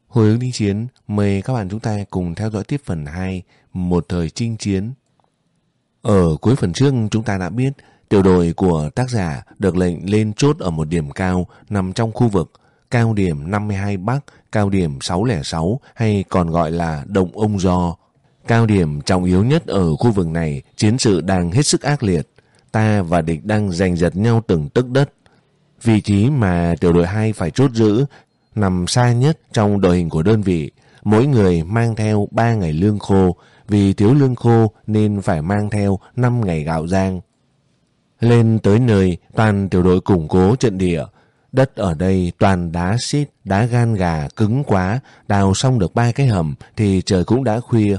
Hồi hướng đi chiến, mời các bạn chúng ta cùng theo dõi tiếp phần 2, một thời chinh chiến. Ở cuối phần trước chúng ta đã biết tiểu đội của tác giả được lệnh lên chốt ở một điểm cao nằm trong khu vực cao điểm 52 Bắc, cao điểm 606 hay còn gọi là Động Ông Gio. Cao điểm trọng yếu nhất ở khu vực này, chiến sự đang hết sức ác liệt. Ta và địch đang giành giật nhau từng tấc đất. Vị trí mà tiểu đội 2 phải chốt giữ nằm xa nhất trong đội hình của đơn vị. Mỗi người mang theo 3 ngày lương khô. Vì thiếu lương khô nên phải mang theo 5 ngày gạo rang. Lên tới nơi, toàn tiểu đội củng cố trận địa. Đất ở đây toàn đá xít, đá gan gà cứng quá. Đào xong được 3 cái hầm thì trời cũng đã khuya.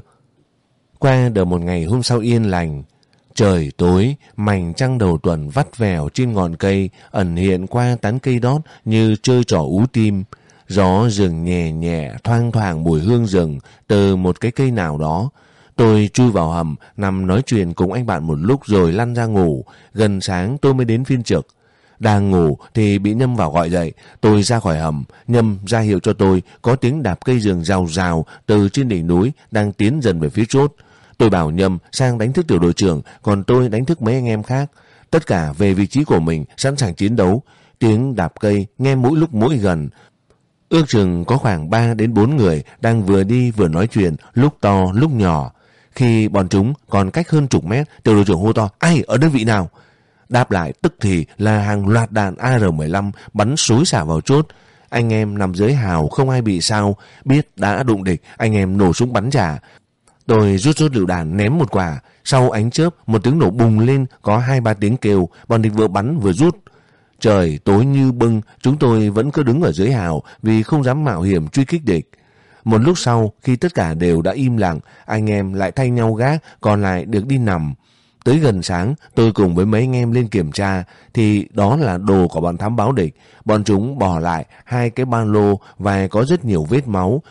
Qua được một ngày hôm sau yên lành. Trời tối, mảnh trăng đầu tuần vắt vẻo trên ngọn cây, ẩn hiện qua tán cây đót như chơi trò ú tim. Gió rừng nhẹ nhẹ, thoang thoảng mùi hương rừng từ một cái cây nào đó. Tôi chui vào hầm, nằm nói chuyện cùng anh bạn một lúc rồi lăn ra ngủ. Gần sáng tôi mới đến phiên trực. Đang ngủ thì bị Nhâm vào gọi dậy. Tôi ra khỏi hầm, Nhâm ra hiệu cho tôi có tiếng đạp cây rừng rào rào từ trên đỉnh núi đang tiến dần về phía chốt. Tôi bảo Nhâm sang đánh thức tiểu đội trưởng, còn tôi đánh thức mấy anh em khác. Tất cả về vị trí của mình, sẵn sàng chiến đấu. Tiếng đạp cây nghe mỗi lúc mỗi gần. Ước chừng có khoảng 3 đến 4 người đang vừa đi vừa nói chuyện, lúc to lúc nhỏ. Khi bọn chúng còn cách hơn chục mét, tiểu đội trưởng hô to: "Ai ở đơn vị nào?" Đáp lại tức thì là hàng loạt đạn AR-15 bắn xối xả vào chốt. Anh em nằm dưới hào không ai bị sao, biết đã đụng địch, anh em nổ súng bắn trả. Tôi rút lựu đạn ném một quả, sau ánh chớp một tiếng nổ bùng lên, có 2-3 tiếng kêu, bọn địch vừa bắn vừa rút. Trời tối như bưng, chúng tôi vẫn cứ đứng ở dưới hào vì không dám mạo hiểm truy kích địch. Một lúc sau, khi tất cả đều đã im lặng, anh em lại thay nhau gác, còn lại được đi nằm. Tới gần sáng, tôi cùng với mấy anh em lên kiểm tra, thì đó là đồ của bọn thám báo địch. Bọn chúng bỏ lại 2 cái ba lô và có rất nhiều vết máu.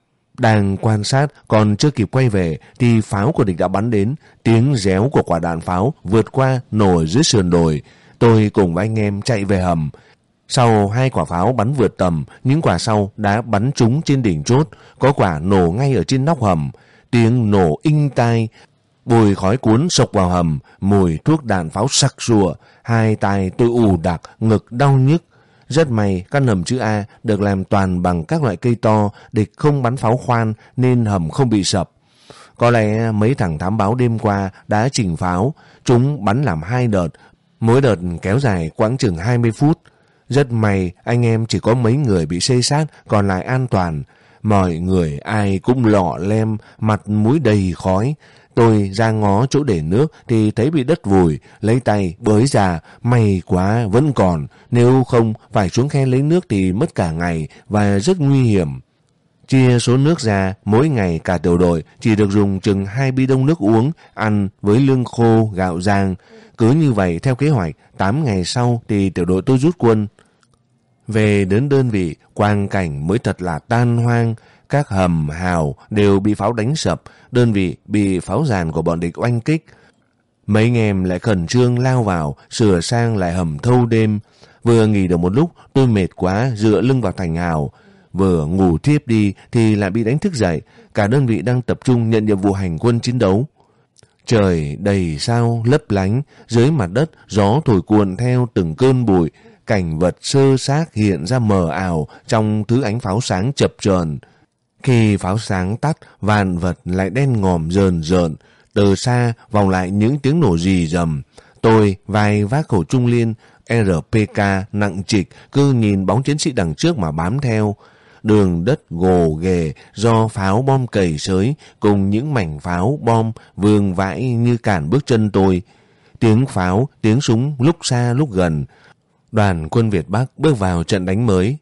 Đang quan sát, còn chưa kịp quay về, thì pháo của địch đã bắn đến. Tiếng réo của quả đạn pháo vượt qua nổ dưới sườn đồi. Tôi cùng với anh em chạy về hầm. Sau 2 quả pháo bắn vượt tầm, những quả sau đã bắn trúng trên đỉnh chốt, có quả nổ ngay ở trên nóc hầm. Tiếng nổ inh tai, bùi khói cuốn sộc vào hầm, mùi thuốc đạn pháo sặc sụa. 2 tai tôi ù đặc, ngực đau nhức. Rất may căn hầm chữ A được làm toàn bằng các loại cây to, địch không bắn pháo khoan nên hầm không bị sập. Có lẽ mấy thằng thám báo đêm qua đã chỉnh pháo, chúng bắn làm 2 đợt, mỗi đợt kéo dài quãng chừng 20 phút. Rất may anh em chỉ có mấy người bị xây sát, còn lại an toàn. Mọi người ai cũng lọ lem, mặt mũi đầy khói. Tôi ra ngó chỗ để nước thì thấy bị đất vùi, lấy tay bới ra, may quá vẫn còn, nếu không phải xuống khe lấy nước thì mất cả ngày và rất nguy hiểm. Chia số nước ra, mỗi ngày cả tiểu đội chỉ được dùng chừng 2 bi đông nước uống, ăn với lương khô, gạo rang. Cứ như vậy theo kế hoạch, 8 ngày sau thì tiểu đội tôi rút quân. Về đến đơn vị, quang cảnh mới thật là tan hoang. Các hầm hào đều bị pháo đánh sập, đơn vị bị pháo giàn của bọn địch oanh kích. Mấy anh em lại khẩn trương lao vào, sửa sang lại hầm thâu đêm. Vừa nghỉ được một lúc, tôi mệt quá, dựa lưng vào thành hào. Vừa ngủ thiếp đi thì lại bị đánh thức dậy. Cả đơn vị đang tập trung nhận nhiệm vụ hành quân chiến đấu. Trời đầy sao lấp lánh, dưới mặt đất gió thổi cuồn theo từng cơn bụi. Cảnh vật sơ xác hiện ra mờ ảo trong thứ ánh pháo sáng chập chờn. Khi pháo sáng tắt, vạn vật lại đen ngòm rờn rợn. Từ xa vòng lại những tiếng nổ rì rầm. Tôi vai vác khẩu trung liên RPK nặng trịch, cứ nhìn bóng chiến sĩ đằng trước mà bám theo. Đường đất gồ ghề do pháo bom cầy xới cùng những mảnh pháo bom vương vãi như cản bước chân tôi. Tiếng pháo, tiếng súng lúc xa lúc gần. Đoàn quân Việt Bắc bước vào trận đánh mới.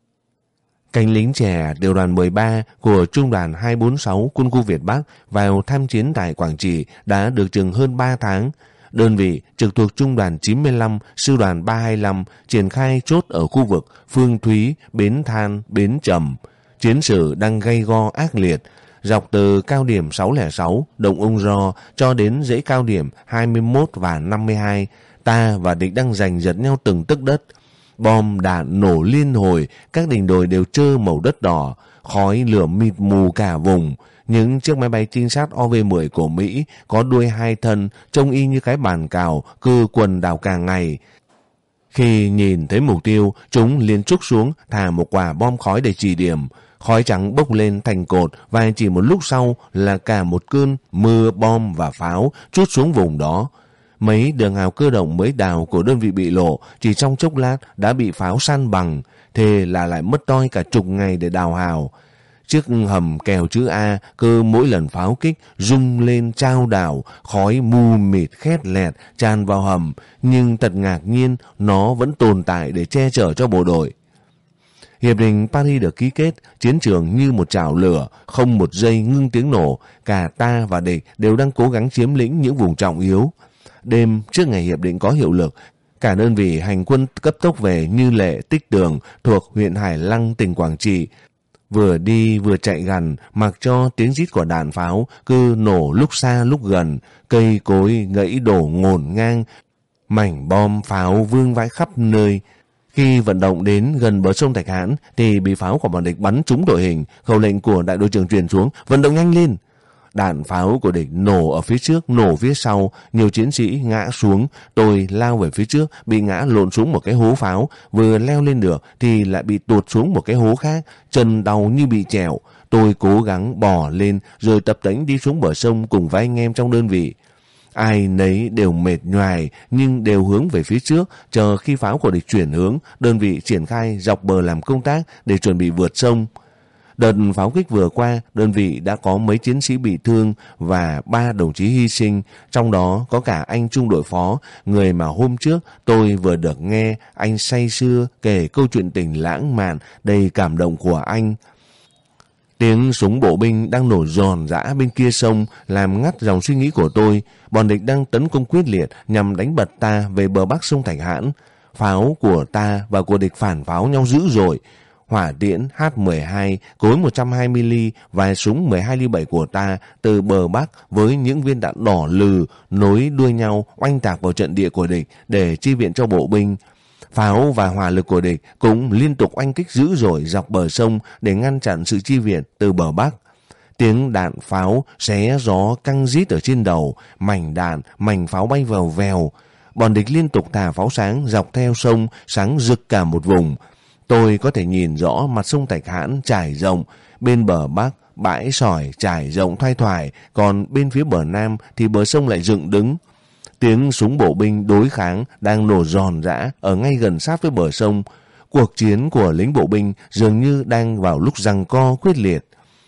Cánh lính trẻ tiểu đoàn 13 của trung đoàn 246 quân khu Việt Bắc vào tham chiến tại Quảng Trị đã được chừng hơn 3 tháng. Đơn vị trực thuộc trung đoàn 95, sư đoàn 325 triển khai chốt ở khu vực Phương Thúy, Bến Than, Bến Trầm. Chiến sự đang gay go ác liệt, dọc từ cao điểm 606, Động Ông Gio cho đến dãy cao điểm 21 và 52, ta và địch đang giành giật nhau từng tấc đất. Bom đạn nổ liên hồi, các đỉnh đồi đều trơ màu đất đỏ. khói lửa mịt mù cả vùng. Những chiếc máy bay trinh sát OV-10 của Mỹ có đuôi 2 thân, trông y như cái bàn cào, cư quần đảo cả ngày. Khi nhìn thấy mục tiêu, chúng liền trúc xuống, thả một quả bom khói để chỉ điểm. Khói trắng bốc lên thành cột và chỉ một lúc sau là cả một cơn mưa bom và pháo trút xuống vùng đó. Mấy đường hào cơ động mới đào của đơn vị bị lộ chỉ trong chốc lát đã bị pháo san bằng, thế là lại mất toi cả chục ngày để đào hào. Chiếc hầm kèo chữ A cứ mỗi lần pháo kích rung lên trao đảo, khói mù mịt khét lẹt tràn vào hầm, nhưng thật ngạc nhiên nó vẫn tồn tại để che chở cho bộ đội. Hiệp định Paris được ký kết, chiến trường như một chảo lửa, không một giây ngưng tiếng nổ, cả ta và địch đều đang cố gắng chiếm lĩnh những vùng trọng yếu. Đêm trước ngày hiệp định có hiệu lực, cả đơn vị hành quân cấp tốc về Như Lệ, Tích Tường thuộc huyện Hải Lăng, tỉnh Quảng Trị. Vừa đi vừa chạy gần, mặc cho tiếng rít của đạn pháo cứ nổ lúc xa lúc gần, cây cối gãy đổ ngổn ngang, mảnh bom pháo vương vãi khắp nơi. Khi vận động đến gần bờ sông Thạch Hãn thì bị pháo của bọn địch bắn trúng đội hình, khẩu lệnh của đại đội trưởng truyền xuống, vận động nhanh lên. Đạn pháo của địch nổ ở phía trước, nổ phía sau, nhiều chiến sĩ ngã xuống. Tôi lao về phía trước, bị ngã lộn xuống một cái hố pháo, vừa leo lên được thì lại bị tuột xuống một cái hố khác, chân đau như bị trèo. Tôi cố gắng bò lên rồi tập tễnh đi xuống bờ sông cùng với anh em trong đơn vị. Ai nấy đều mệt nhoài nhưng đều hướng về phía trước, chờ khi pháo của địch chuyển hướng, đơn vị triển khai dọc bờ làm công tác để chuẩn bị vượt sông. Đợt pháo kích vừa qua, đơn vị đã có mấy chiến sĩ bị thương và 3 đồng chí hy sinh, trong đó có cả anh trung đội phó, người mà hôm trước tôi vừa được nghe anh say sưa kể câu chuyện tình lãng mạn đầy cảm động của anh. Tiếng súng bộ binh đang nổ giòn giã bên kia sông làm ngắt dòng suy nghĩ của tôi. Bọn địch đang tấn công quyết liệt nhằm đánh bật ta về bờ bắc sông Thạch Hãn. Pháo của ta và của địch phản pháo nhau dữ dội. Hỏa tiễn H-12 cối 120 ly và súng 12 ly 7 của ta từ bờ bắc với những viên đạn đỏ lừ nối đuôi nhau oanh tạc vào trận địa của địch để chi viện cho bộ binh. Pháo và hỏa lực của địch cũng liên tục oanh kích dữ dội dọc bờ sông để ngăn chặn sự chi viện từ bờ bắc. Tiếng đạn pháo xé gió căng rít ở trên đầu, mảnh đạn, mảnh pháo bay vèo vèo. Bọn địch liên tục thả pháo sáng dọc theo sông, sáng rực cả một vùng. Tôi có thể nhìn rõ mặt sông Thạch Hãn trải rộng, bên bờ bắc bãi sỏi trải rộng thoai thoải, còn bên phía bờ nam thì bờ sông lại dựng đứng. Tiếng súng bộ binh đối kháng đang nổ giòn giã ở ngay gần sát với bờ sông. Cuộc chiến của lính bộ binh dường như đang vào lúc giằng co quyết liệt.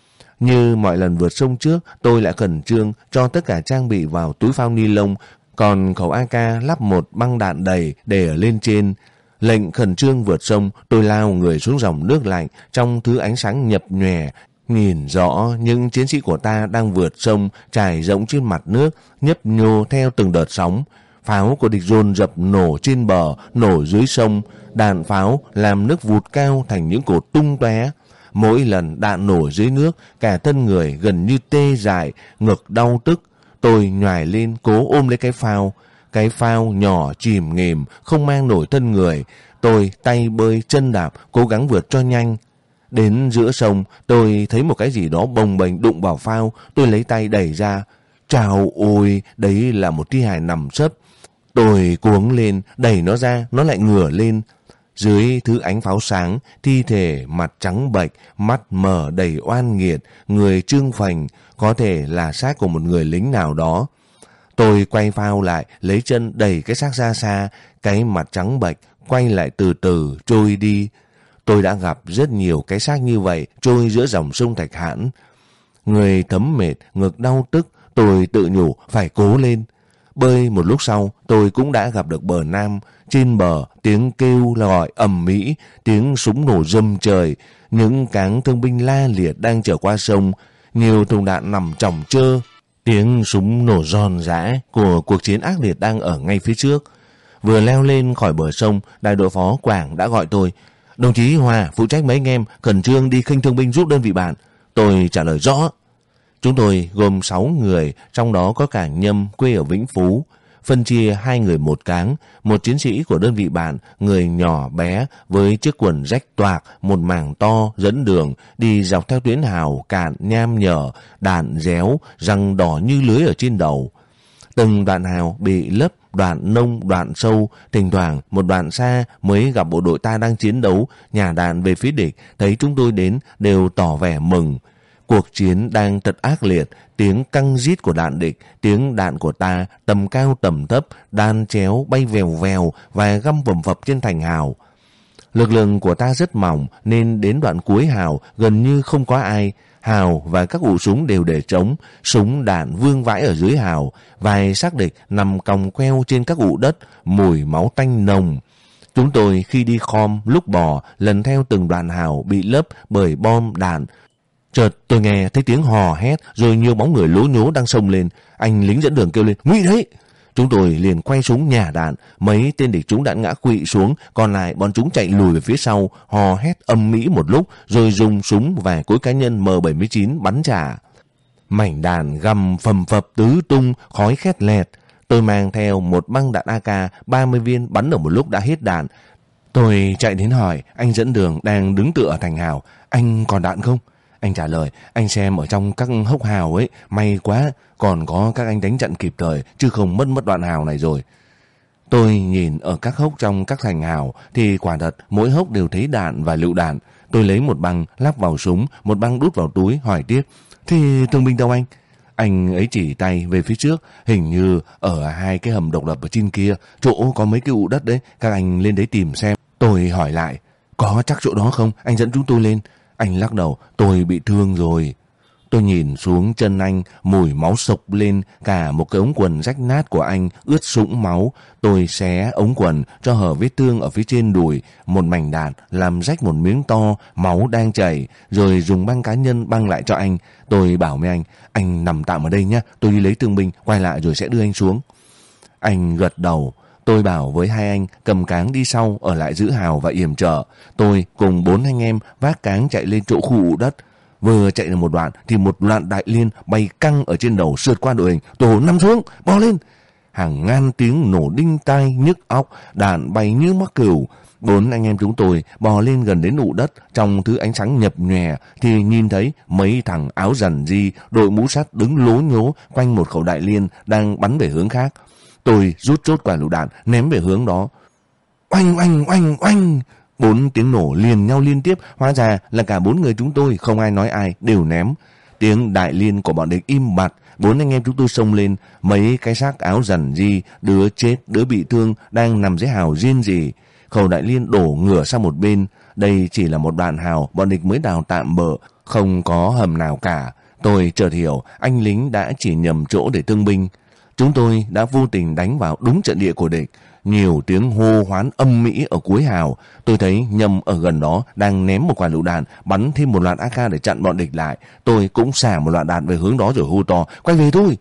Như mọi lần vượt sông trước, tôi lại khẩn trương cho tất cả trang bị vào túi phao ni lông, còn khẩu AK lắp một băng đạn đầy để ở lên trên. Lệnh khẩn trương vượt sông, tôi lao người xuống dòng nước lạnh trong thứ ánh sáng nhập nhòe, nhìn rõ những chiến sĩ của ta đang vượt sông trải rộng trên mặt nước, nhấp nhô theo từng đợt sóng. Pháo của địch dồn dập nổ trên bờ, nổ dưới sông, đạn pháo làm nước vụt cao thành những cột tung tóe. Mỗi lần đạn nổ dưới nước, cả thân người gần như tê dại, ngực đau tức. Tôi nhoài lên cố ôm lấy cái phao. Cái phao nhỏ chìm nghỉm, không mang nổi thân người. Tôi tay bơi chân đạp, cố gắng vượt cho nhanh. Đến giữa sông, tôi thấy một cái gì đó bồng bềnh đụng vào phao. Tôi lấy tay đẩy ra. Chào ôi, đấy là một thi hài nằm sấp. Tôi cuống lên, đẩy nó ra, nó lại ngửa lên. Dưới thứ ánh pháo sáng, thi thể mặt trắng bệch, mắt mở đầy oan nghiệt, người trương phành, có thể là xác của một người lính nào đó. Tôi quay phao lại, lấy chân đẩy cái xác ra xa, cái mặt trắng bệch quay lại từ từ trôi đi. Tôi đã gặp rất nhiều cái xác như vậy trôi giữa dòng sông Thạch Hãn. Người thấm mệt, ngực đau tức, tôi tự nhủ phải cố lên. Bơi một lúc sau, tôi cũng đã gặp được bờ nam. Trên bờ, tiếng kêu gọi ầm ĩ, tiếng súng nổ rầm trời, những cáng thương binh la liệt đang trở qua sông, nhiều thùng đạn nằm chồng chơ. Tiếng súng nổ giòn giã của cuộc chiến ác liệt đang ở ngay phía trước. Vừa leo lên khỏi bờ sông, đại đội phó Quảng đã gọi tôi. Đồng chí Hòa phụ trách mấy anh em khẩn trương đi khinh thương binh giúp đơn vị bạn. Tôi trả lời rõ. Chúng tôi gồm 6 người, trong đó có cả Nhâm quê ở Vĩnh Phú. phân chia 2 người một cáng. Một chiến sĩ của đơn vị bạn, người nhỏ bé với chiếc quần rách toạc, một màng to dẫn đường, đi dọc theo tuyến hào cạn nham nhở, đạn réo, răng đỏ như lưới ở trên đầu. Từng đoạn hào bị lấp, đoạn nông, đoạn sâu, thỉnh thoảng một đoạn xa mới gặp bộ đội ta đang chiến đấu, nhả đạn về phía địch, thấy chúng tôi đến đều tỏ vẻ mừng. Cuộc chiến đang thật ác liệt, tiếng căng rít của đạn địch, tiếng đạn của ta tầm cao tầm thấp, đan chéo bay vèo vèo và găm vầm phập trên thành hào. Lực lượng của ta rất mỏng nên đến đoạn cuối hào gần như không có ai. Hào và các ụ súng đều để trống, súng đạn vương vãi ở dưới hào, vài xác địch nằm còng queo trên các ụ đất, mùi máu tanh nồng. Chúng tôi khi đi khom, lúc bò, lần theo từng đoạn hào bị lấp bởi bom đạn. Chợt tôi nghe thấy tiếng hò hét, rồi nhiều bóng người lố nhố đang xông lên. Anh lính dẫn đường kêu lên, nguy đấy! Chúng tôi liền quay súng nhả đạn, mấy tên địch chúng đạn ngã quỵ xuống, còn lại bọn chúng chạy lùi về phía sau, hò hét âm mỹ một lúc, rồi dùng súng và cối cá nhân M79 bắn trả. Mảnh đạn gầm phầm phập tứ tung, khói khét lẹt. Tôi mang theo một băng đạn AK 30 viên bắn ở một lúc đã hết đạn. Tôi chạy đến hỏi anh dẫn đường đang đứng tựa ở thành hào, anh còn đạn không? Anh trả lời, anh xem ở trong các hốc hào ấy, may quá, còn có các anh đánh trận kịp thời, chứ không mất đoạn hào này rồi. Tôi nhìn ở các hốc trong các thành hào, thì quả thật mỗi hốc đều thấy đạn và lựu đạn. Tôi lấy một băng lắp vào súng, một băng đút vào túi, hỏi tiếp, thì thương binh đâu anh? Anh ấy chỉ tay về phía trước, hình như ở 2 cái hầm độc lập ở trên kia, chỗ có mấy cái ụ đất đấy, các anh lên đấy tìm xem. Tôi hỏi lại, có chắc chỗ đó không? Anh dẫn chúng tôi lên. Anh lắc đầu, tôi bị thương rồi. Tôi nhìn xuống chân anh, mùi máu sộc lên, cả một cái ống quần rách nát của anh ướt sũng máu. Tôi xé ống quần cho hở vết thương ở phía trên đùi, một mảnh đạn làm rách một miếng to, máu đang chảy, rồi dùng băng cá nhân băng lại cho anh. Tôi bảo với anh nằm tạm ở đây nhé, tôi đi lấy thương binh, quay lại rồi sẽ đưa anh xuống. Anh gật đầu. Tôi bảo với 2 anh cầm cáng đi sau, ở lại giữ hào và yểm trợ. Tôi cùng 4 anh em vác cáng chạy lên chỗ khu ụ đất. Vừa chạy được một đoạn thì một loạt đại liên bay căng ở trên đầu sượt qua đội hình. Tôi nằm xuống, bò lên. Hàng ngàn tiếng nổ đinh tai nhức óc, đạn bay như mắc cừu. 4 anh em chúng tôi bò lên gần đến ụ đất, trong thứ ánh sáng nhập nhòe thì nhìn thấy mấy thằng áo rằn ri, đội mũ sắt đứng lố nhố quanh một khẩu đại liên đang bắn về hướng khác. Tôi rút chốt quả lựu đạn ném về hướng đó. Oanh oanh oanh oanh, 4 tiếng nổ liền nhau liên tiếp, hóa ra là cả 4 người chúng tôi, không ai nói ai, đều ném. Tiếng đại liên của bọn địch im bặt, 4 anh em chúng tôi xông lên, mấy cái xác áo rằn ri, đứa chết, đứa bị thương đang nằm dưới hào riêng gì. Khẩu đại liên đổ ngửa sang một bên, đây chỉ là một đoạn hào bọn địch mới đào tạm bợ, không có hầm nào cả. Tôi chợt hiểu, anh lính đã chỉ nhầm chỗ để thương binh. Chúng tôi đã vô tình đánh vào đúng trận địa của địch. Nhiều tiếng hô hoán âm mỹ ở cuối hào. Tôi thấy Nhâm ở gần đó đang ném một quả lựu đạn, bắn thêm một loạt AK để chặn bọn địch lại. Tôi cũng xả một loạt đạn về hướng đó rồi hô to, quay về thôi.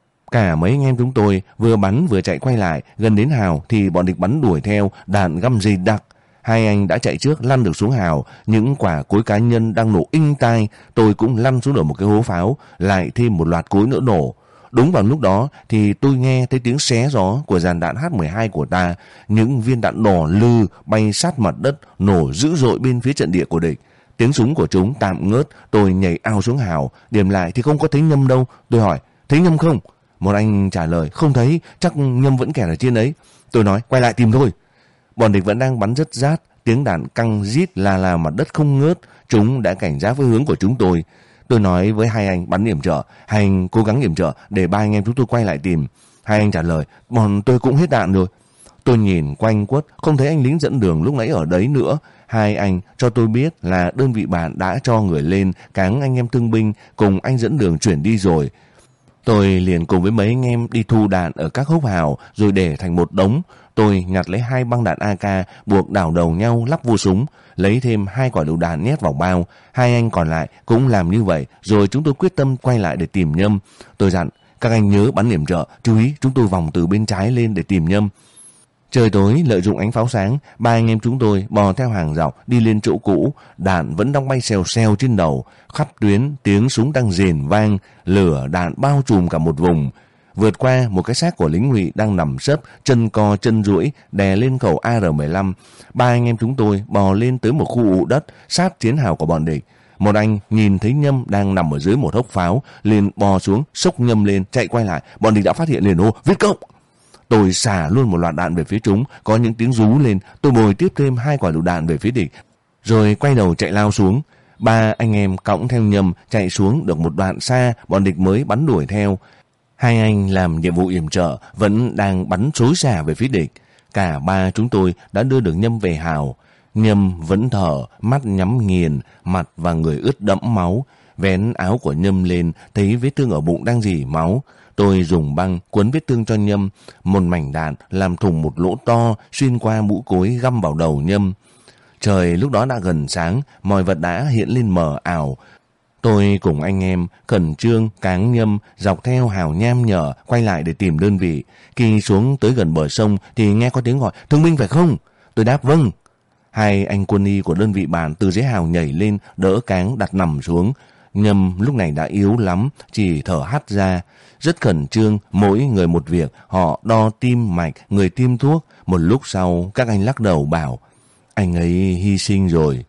Cả mấy anh em chúng tôi vừa bắn vừa chạy quay lại. Gần đến hào thì bọn địch bắn đuổi theo, đạn găm dày đặc. 2 anh đã chạy trước lăn được xuống hào, những quả cối cá nhân đang nổ inh tai. Tôi cũng lăn xuống ở một cái hố pháo, lại thêm một loạt cối nữa nổ. Đúng vào lúc đó thì tôi nghe thấy tiếng xé gió của dàn đạn H12 của ta. Những viên đạn đỏ lư bay sát mặt đất, nổ dữ dội bên phía trận địa của địch. Tiếng súng của chúng tạm ngớt, tôi nhảy ao xuống hào. Điểm lại thì không có thấy Nhâm đâu. Tôi hỏi, thấy Nhâm không? Một anh trả lời, không thấy, chắc Nhâm vẫn kẹt ở trên ấy. Tôi nói, quay lại tìm thôi. Bọn địch vẫn đang bắn rất rát, tiếng đạn căng rít là mặt đất không ngớt. Chúng đã cảnh giác với hướng của chúng tôi. Tôi nói với 2 anh bắn yểm trợ, 2 anh cố gắng yểm trợ để 3 anh em chúng tôi quay lại tìm. 2 anh trả lời, bọn tôi cũng hết đạn rồi. Tôi nhìn quanh quất, không thấy anh lính dẫn đường lúc nãy ở đấy nữa. 2 anh cho tôi biết là đơn vị bạn đã cho người lên cáng anh em thương binh cùng anh dẫn đường chuyển đi rồi. Tôi liền cùng với mấy anh em đi thu đạn ở các hốc hào rồi để thành một đống. Tôi nhặt lấy 2 băng đạn AK buộc đảo đầu nhau lắp vô súng, lấy thêm 2 quả lựu đạn nhét vào bao. 2 anh còn lại cũng làm như vậy, rồi chúng tôi quyết tâm quay lại để tìm Nhâm. Tôi dặn, các anh nhớ bắn yểm trợ, chú ý chúng tôi vòng từ bên trái lên để tìm Nhâm. Trời tối lợi dụng ánh pháo sáng, 3 anh em chúng tôi bò theo hàng dọc đi lên chỗ cũ. Đạn vẫn đang bay xèo xèo trên đầu, khắp tuyến tiếng súng đang rền vang, lửa đạn bao trùm cả một vùng. vượt qua một cái xác của lính Ngụy đang nằm sấp, chân co chân duỗi đè lên cầu AR-15. Ba anh em chúng tôi bò lên tới một khu ụ đất sát chiến hào của bọn địch. Một anh nhìn thấy Nhâm đang nằm ở dưới một hốc pháo, liền bò xuống xốc Nhâm lên chạy quay lại. Bọn địch đã phát hiện, liền hô Viết Cộng. Tôi xả luôn một loạt đạn về phía chúng, có những tiếng rú lên. Tôi bồi tiếp thêm 2 quả lựu đạn về phía địch, rồi quay đầu chạy lao xuống. Ba anh em cõng theo Nhâm chạy xuống được một đoạn xa, bọn địch mới bắn đuổi theo. 2 anh làm nhiệm vụ yểm trợ vẫn đang bắn xối xả về phía địch. Cả ba chúng tôi đã đưa được Nhâm về hào. Nhâm vẫn thở, mắt nhắm nghiền, mặt và người ướt đẫm máu. Vén áo của Nhâm lên, thấy vết thương ở bụng đang rỉ máu. Tôi dùng băng quấn vết thương cho Nhâm. Một mảnh đạn làm thủng một lỗ to xuyên qua mũ cối găm vào đầu Nhâm. Trời lúc đó đã gần sáng, mọi vật đã hiện lên mờ ảo. Tôi cùng anh em khẩn trương cáng Nhâm dọc theo hào nham nhở quay lại để tìm đơn vị. Khi xuống tới gần bờ sông thì nghe có tiếng gọi thương binh phải không? Tôi đáp vâng. 2 anh quân y của đơn vị bản từ dưới hào nhảy lên đỡ cáng đặt nằm xuống. Nhâm lúc này đã yếu lắm, chỉ thở hắt ra. Rất khẩn trương, mỗi người một việc, họ đo tim mạch, người tiêm thuốc. Một lúc sau các anh lắc đầu bảo anh ấy hy sinh rồi.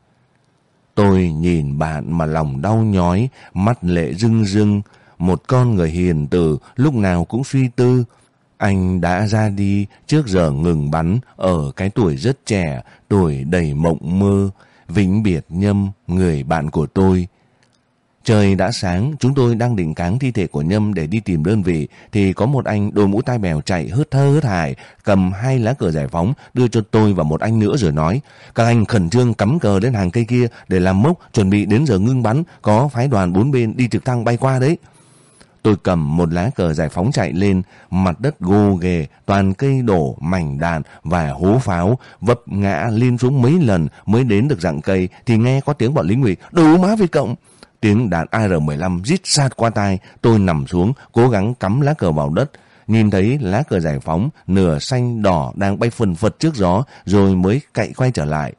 Tôi nhìn bạn mà lòng đau nhói, mắt lệ rưng rưng. Một con người hiền từ lúc nào cũng suy tư. Anh đã ra đi trước giờ ngừng bắn ở cái tuổi rất trẻ, tuổi đầy mộng mơ. Vĩnh biệt Nhâm, người bạn của tôi. Trời đã sáng, chúng tôi đang định cáng thi thể của Nhâm để đi tìm đơn vị, thì có một anh đội mũ tai bèo chạy hớt thơ hớt hải, cầm 2 lá cờ giải phóng, đưa cho tôi và một anh nữa rồi nói, các anh khẩn trương cắm cờ lên hàng cây kia để làm mốc, chuẩn bị đến giờ ngưng bắn, có phái đoàn 4 bên đi trực thăng bay qua đấy. Tôi cầm một lá cờ giải phóng chạy lên, mặt đất gồ ghề, toàn cây đổ, mảnh đạn và hố pháo, vấp ngã lên xuống mấy lần mới đến được rặng cây, thì nghe có tiếng bọn lính Ngụy, đủ má Việt Cộng. Tiếng đạn AR-15 rít sát qua tai. Tôi nằm xuống, cố gắng cắm lá cờ vào đất. Nhìn thấy lá cờ giải phóng, nửa xanh đỏ đang bay phần phật trước gió, rồi mới cậy quay trở lại.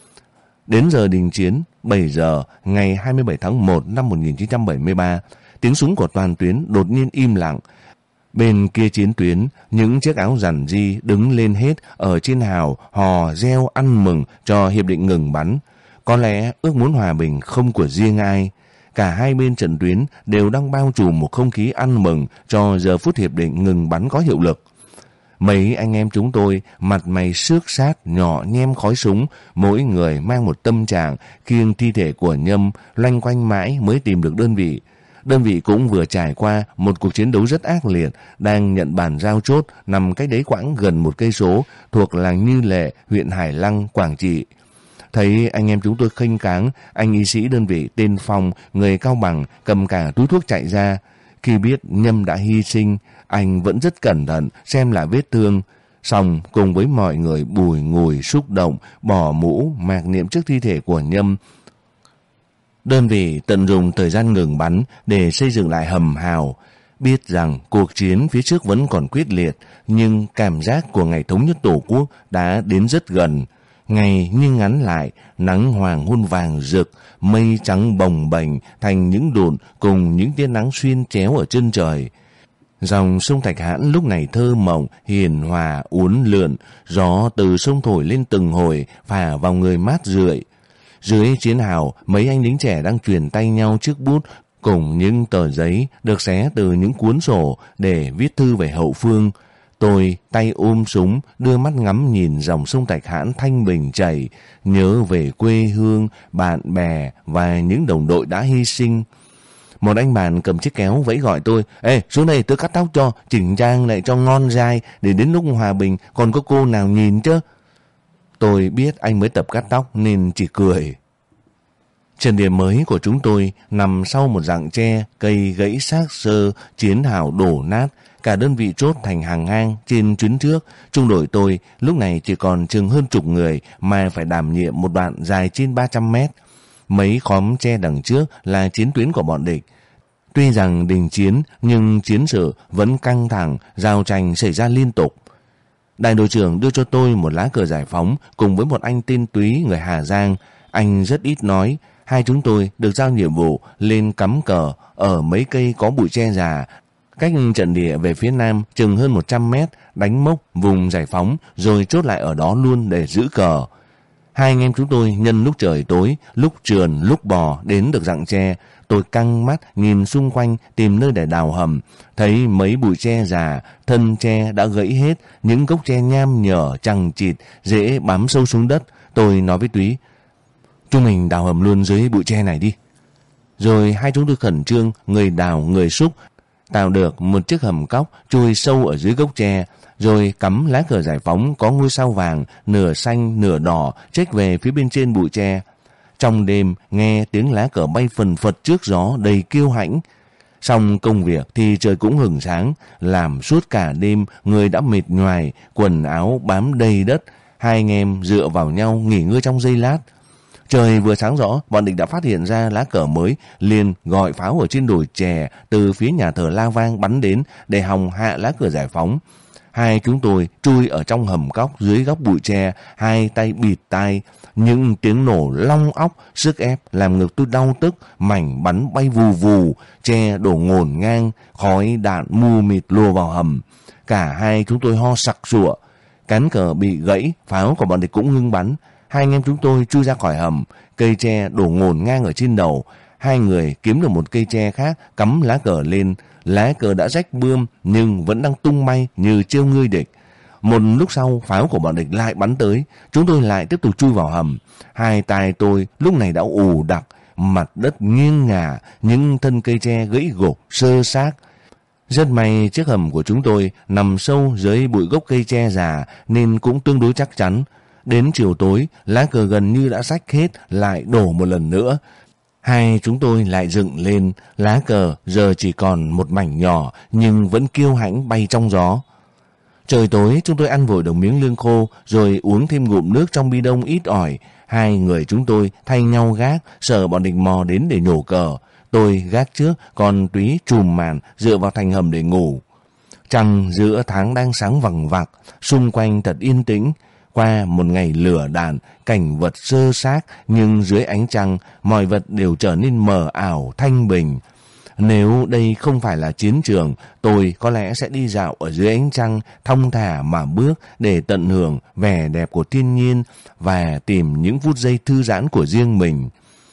Đến giờ đình chiến, 7 giờ, ngày 27 tháng 1 năm 1973, tiếng súng của toàn tuyến đột nhiên im lặng. Bên kia chiến tuyến, những chiếc áo rằn ri đứng lên hết ở trên hào, hò reo ăn mừng cho hiệp định ngừng bắn. Có lẽ ước muốn hòa bình không của riêng ai. Cả hai bên trận tuyến đều đang bao trùm một không khí ăn mừng cho giờ phút hiệp định ngừng bắn có hiệu lực. Mấy anh em chúng tôi mặt mày xước sát nhỏ nhem khói súng, mỗi người mang một tâm trạng khiêng thi thể của Nhâm loanh quanh mãi mới tìm được đơn vị. Đơn vị cũng vừa trải qua một cuộc chiến đấu rất ác liệt, đang nhận bàn giao chốt nằm cách đấy quãng gần 1 cây số thuộc làng Như Lệ, huyện Hải Lăng, Quảng Trị. Thấy anh em chúng tôi khênh cáng, anh y sĩ đơn vị tên Phong, người Cao Bằng, cầm cả túi thuốc chạy ra. Khi biết Nhâm đã hy sinh, anh vẫn rất cẩn thận xem lại vết thương. Xong cùng với mọi người bùi ngùi xúc động, bỏ mũ, mạc niệm trước thi thể của Nhâm. Đơn vị tận dụng thời gian ngừng bắn để xây dựng lại hầm hào. Biết rằng cuộc chiến phía trước vẫn còn quyết liệt, nhưng cảm giác của ngày thống nhất Tổ quốc đã đến rất gần. Ngày như ngắn lại, nắng hoàng hôn vàng rực, mây trắng bồng bềnh thành những đụn cùng những tia nắng xuyên chéo ở chân trời. Dòng sông Thạch Hãn lúc này thơ mộng, hiền hòa, uốn lượn, gió từ sông thổi lên từng hồi, phả vào người mát rượi. Dưới chiến hào, mấy anh lính trẻ đang truyền tay nhau chiếc bút cùng những tờ giấy được xé từ những cuốn sổ để viết thư về hậu phương. Tôi tay ôm súng, đưa mắt ngắm nhìn dòng sông Thạch Hãn thanh bình chảy, nhớ về quê hương, bạn bè và những đồng đội đã hy sinh. Một anh bạn cầm chiếc kéo vẫy gọi tôi, ê xuống đây tôi cắt tóc cho, chỉnh trang lại cho ngon dai, để đến lúc hòa bình còn có cô nào nhìn chứ. Tôi biết anh mới tập cắt tóc nên chỉ cười. Trận địa mới của chúng tôi nằm sau một rặng tre, cây gãy xác xơ, chiến hào đổ nát. Cả đơn vị chốt thành hàng ngang trên chuyến trước. Trung đội tôi lúc này chỉ còn chừng hơn chục người mà phải đảm nhiệm một đoạn dài trên 300 mét. Mấy khóm tre đằng trước là chiến tuyến của bọn địch. Tuy rằng đình chiến nhưng chiến sự vẫn căng thẳng, giao tranh xảy ra liên tục. Đại đội trưởng đưa cho tôi một lá cờ giải phóng cùng với một anh tên Túy người Hà Giang. Anh rất ít nói. Hai chúng tôi được giao nhiệm vụ lên cắm cờ ở mấy cây có bụi tre già, Cách trận địa về phía nam chừng hơn 100 mét, đánh mốc vùng giải phóng rồi chốt lại ở đó luôn để giữ cờ. Hai anh em chúng tôi nhân lúc trời tối, lúc trườn, lúc bò đến được rặng tre. Tôi căng mắt nhìn xung quanh tìm nơi để đào hầm. Thấy mấy bụi tre già, thân tre đã gãy hết, những gốc tre nham nhở, chằng chịt, dễ bám sâu xuống đất. Tôi nói với Túy, chúng mình đào hầm luôn dưới bụi tre này đi. Rồi hai chúng tôi khẩn trương, người đào người xúc, tạo được một chiếc hầm cóc chui sâu ở dưới gốc tre, rồi cắm lá cờ giải phóng có ngôi sao vàng, nửa xanh nửa đỏ chếch về phía bên trên bụi tre. Trong đêm nghe tiếng lá cờ bay phần phật trước gió đầy kiêu hãnh. Xong công việc thì trời cũng hửng sáng, làm suốt cả đêm người đã mệt nhoài, quần áo bám đầy đất. Hai anh em dựa vào nhau nghỉ ngơi trong giây lát. Trời vừa sáng rõ, bọn địch đã phát hiện ra lá cờ mới, liền gọi pháo ở trên đồi chè từ phía nhà thờ La Vang bắn đến để hòng hạ lá cờ giải phóng. Hai chúng tôi chui ở trong hầm cóc dưới góc bụi tre, hai tay bịt tai. Những tiếng nổ long óc, sức ép làm ngực tôi đau tức, mảnh bắn bay vù vù, tre đổ ngổn ngang, khói đạn mù mịt lùa vào hầm. Cả hai chúng tôi ho sặc sụa. Cán cờ bị gãy, pháo của bọn địch cũng ngưng bắn. Hai anh em chúng tôi chui ra khỏi hầm, cây tre đổ ngổn ngang ở trên đầu. Hai người kiếm được một cây tre khác, cắm lá cờ lên. Lá cờ đã rách bươm nhưng vẫn đang tung bay như trêu ngươi địch. Một lúc sau, pháo của bọn địch lại bắn tới. Chúng tôi lại tiếp tục chui vào hầm. Hai tay tôi lúc này đã ù đặc, mặt đất nghiêng ngả, những thân cây tre gãy gục, xơ xác. Rất may chiếc hầm của chúng tôi nằm sâu dưới bụi gốc cây tre già nên cũng tương đối chắc chắn. Đến chiều tối, lá cờ gần như đã rách hết, lại đổ một lần nữa. Hai chúng tôi lại dựng lên, lá cờ giờ chỉ còn một mảnh nhỏ nhưng vẫn kiêu hãnh bay trong gió. Trời tối chúng tôi ăn vội được miếng lương khô rồi uống thêm ngụm nước trong bi đông ít ỏi. Hai người chúng tôi thay nhau gác, sợ bọn địch mò đến để nhổ cờ. Tôi gác trước, còn Túy trùm màn dựa vào thành hầm để ngủ. Trăng giữa tháng đang sáng vằng vặc, xung quanh thật yên tĩnh. Qua một ngày lửa đạn, cảnh vật sơ xác nhưng dưới ánh trăng, mọi vật đều trở nên mờ ảo, thanh bình. Nếu đây không phải là chiến trường, tôi có lẽ sẽ đi dạo ở dưới ánh trăng, thong thả mà bước để tận hưởng vẻ đẹp của thiên nhiên và tìm những phút giây thư giãn của riêng mình.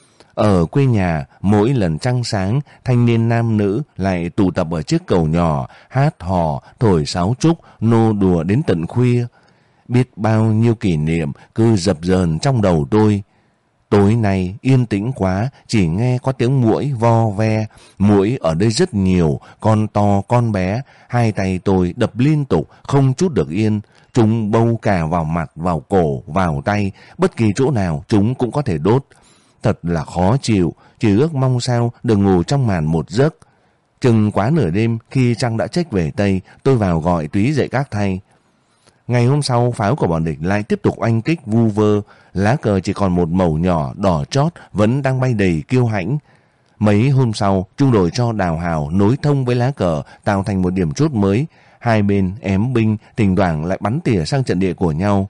Ở quê nhà, mỗi lần trăng sáng, thanh niên nam nữ lại tụ tập ở chiếc cầu nhỏ, hát hò, thổi sáo trúc, nô đùa đến tận khuya. Biết bao nhiêu kỷ niệm cứ dập dờn trong đầu tôi. Tối nay yên tĩnh quá, chỉ nghe có tiếng muỗi vo ve. Muỗi ở đây rất nhiều, con to con bé. Hai tay tôi đập liên tục, không chút được yên. Chúng bâu cả vào mặt, vào cổ, vào tay. Bất kỳ chỗ nào chúng cũng có thể đốt. Thật là khó chịu, chỉ ước mong sao được ngủ trong màn một giấc. Chừng quá nửa đêm, khi trăng đã chếch về Tây, tôi vào gọi Túy dậy các thay. Ngày hôm sau, pháo của bọn địch lại tiếp tục oanh kích vu vơ. Lá cờ chỉ còn một mẩu nhỏ đỏ chót vẫn đang bay đầy kiêu hãnh. Mấy hôm sau, trung đội cho đào hào nối thông với lá cờ, tạo thành một điểm chốt mới. Hai bên ém binh, thỉnh thoảng lại bắn tỉa sang trận địa của nhau.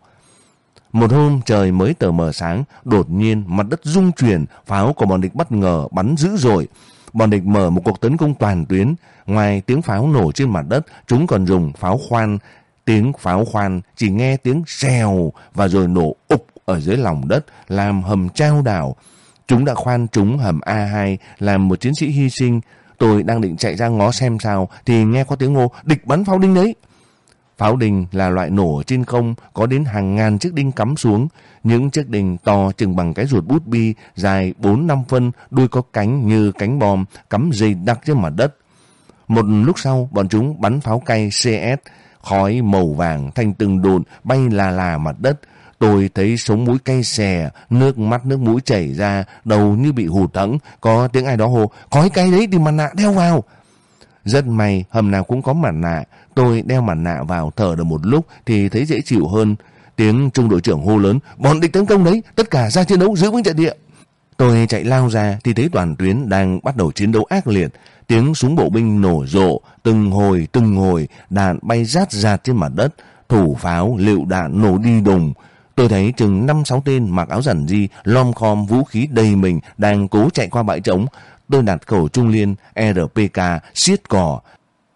Một hôm trời mới tờ mờ sáng, đột nhiên mặt đất rung chuyển, pháo của bọn địch bất ngờ bắn dữ dội. Bọn địch mở một cuộc tấn công toàn tuyến. Ngoài tiếng pháo nổ trên mặt đất, chúng còn dùng pháo khoan. Tiếng pháo khoan chỉ nghe tiếng xèo và rồi nổ ục ở dưới lòng đất làm hầm trao đảo. Chúng đã khoan trúng hầm A2 làm một chiến sĩ hy sinh. Tôi đang định chạy ra ngó xem sao thì nghe có tiếng hô địch bắn pháo đinh đấy. Pháo đinh là loại nổ trên không, có đến hàng ngàn chiếc đinh cắm xuống. Những chiếc đinh to chừng bằng cái ruột bút bi, dài 4-5 phân, đuôi có cánh như cánh bom, cắm dày đặc trên mặt đất. Một lúc sau, bọn chúng bắn pháo cay CS, khói màu vàng thành từng đồn bay là mặt đất. Tôi thấy sống mũi cay xè, nước mắt nước mũi chảy ra, đầu như bị hụt hẫng. Có tiếng ai đó hô, khói cay đấy thì mặt nạ đeo vào. Rất may hầm nào cũng có mặt nạ. Tôi đeo mặt nạ vào thở được một lúc thì thấy dễ chịu hơn. Tiếng trung đội trưởng hô lớn, bọn địch tấn công đấy, tất cả ra chiến đấu giữ vững trận địa. Tôi chạy lao ra thì thấy toàn tuyến đang bắt đầu chiến đấu ác liệt. Tiếng súng bộ binh nổ rộ, từng hồi, đạn bay rát rạt trên mặt đất, thủ pháo, lựu đạn nổ đi đùng. Tôi thấy chừng 5-6 tên mặc áo giản di, lom khom vũ khí đầy mình đang cố chạy qua bãi trống. Tôi đặt khẩu trung liên RPK siết cò.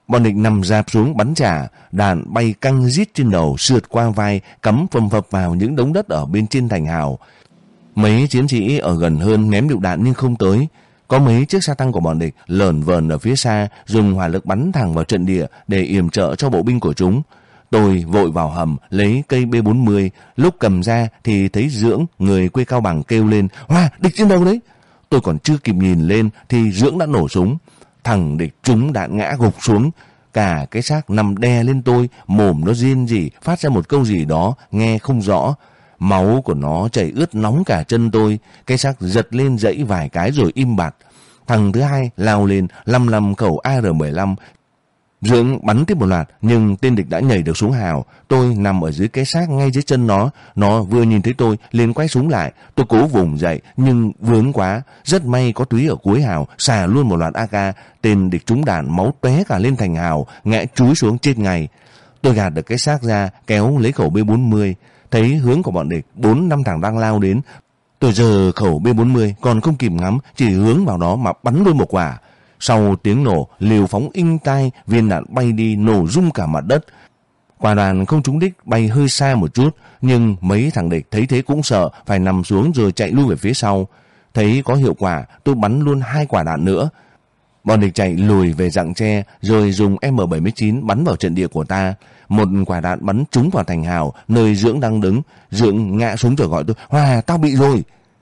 Bọn địch nằm rạp xuống bắn trả, đạn bay căng rít trên đầu, sượt qua vai, cắm phầm phập vào những đống đất ở bên trên thành hào. Mấy chiến sĩ ở gần hơn ném lựu đạn nhưng không tới. Có mấy chiếc xe tăng của bọn địch lởn vởn ở phía xa, dùng hỏa lực bắn thẳng vào trận địa để yểm trợ cho bộ binh của chúng. Tôi vội vào hầm lấy cây B40, lúc cầm ra thì thấy Dưỡng, người quê Cao Bằng, kêu lên: "Hoa, địch trên đầu đấy!" Tôi còn chưa kịp nhìn lên thì Dưỡng đã nổ súng. Thằng địch trúng đạn ngã gục xuống, cả cái xác nằm đè lên tôi, mồm nó rên rỉ phát ra một câu gì đó nghe không rõ. Máu của nó chảy ướt nóng cả chân tôi, cái xác giật lên dãy vài cái rồi im bặt. Thằng thứ hai lao lên lăm khẩu AR-15. Dưỡng bắn tiếp một loạt nhưng tên địch đã nhảy được xuống hào. Tôi nằm ở dưới cái xác ngay dưới chân nó. Nó vừa nhìn thấy tôi liền quay súng lại. Tôi cố vùng dậy nhưng vướng quá. Rất may có Túy ở cuối hào xả luôn một loạt AK. Tên địch trúng đạn, máu tóe cả lên thành hào, ngã chúi xuống chết ngay. Tôi gạt được cái xác ra, kéo lấy khẩu B40. Thấy hướng của bọn địch 4-5 thằng đang lao đến. Tôi giơ khẩu B40 còn không kịp ngắm, chỉ hướng vào đó mà bắn luôn một quả. Sau tiếng nổ, liều phóng inh tai, viên đạn bay đi nổ rung cả mặt đất. Quả đạn không trúng đích, bay hơi xa một chút, nhưng mấy thằng địch thấy thế cũng sợ, phải nằm xuống rồi chạy lui về phía sau. Thấy có hiệu quả, tôi bắn luôn 2 quả đạn nữa. Bọn địch chạy lùi về rặng tre, rồi dùng M79 bắn vào trận địa của ta. Một quả đạn bắn trúng vào thành hào, nơi Dưỡng đang đứng. Dưỡng ngã xuống rồi gọi tôi: "Hoa, tao bị rồi!"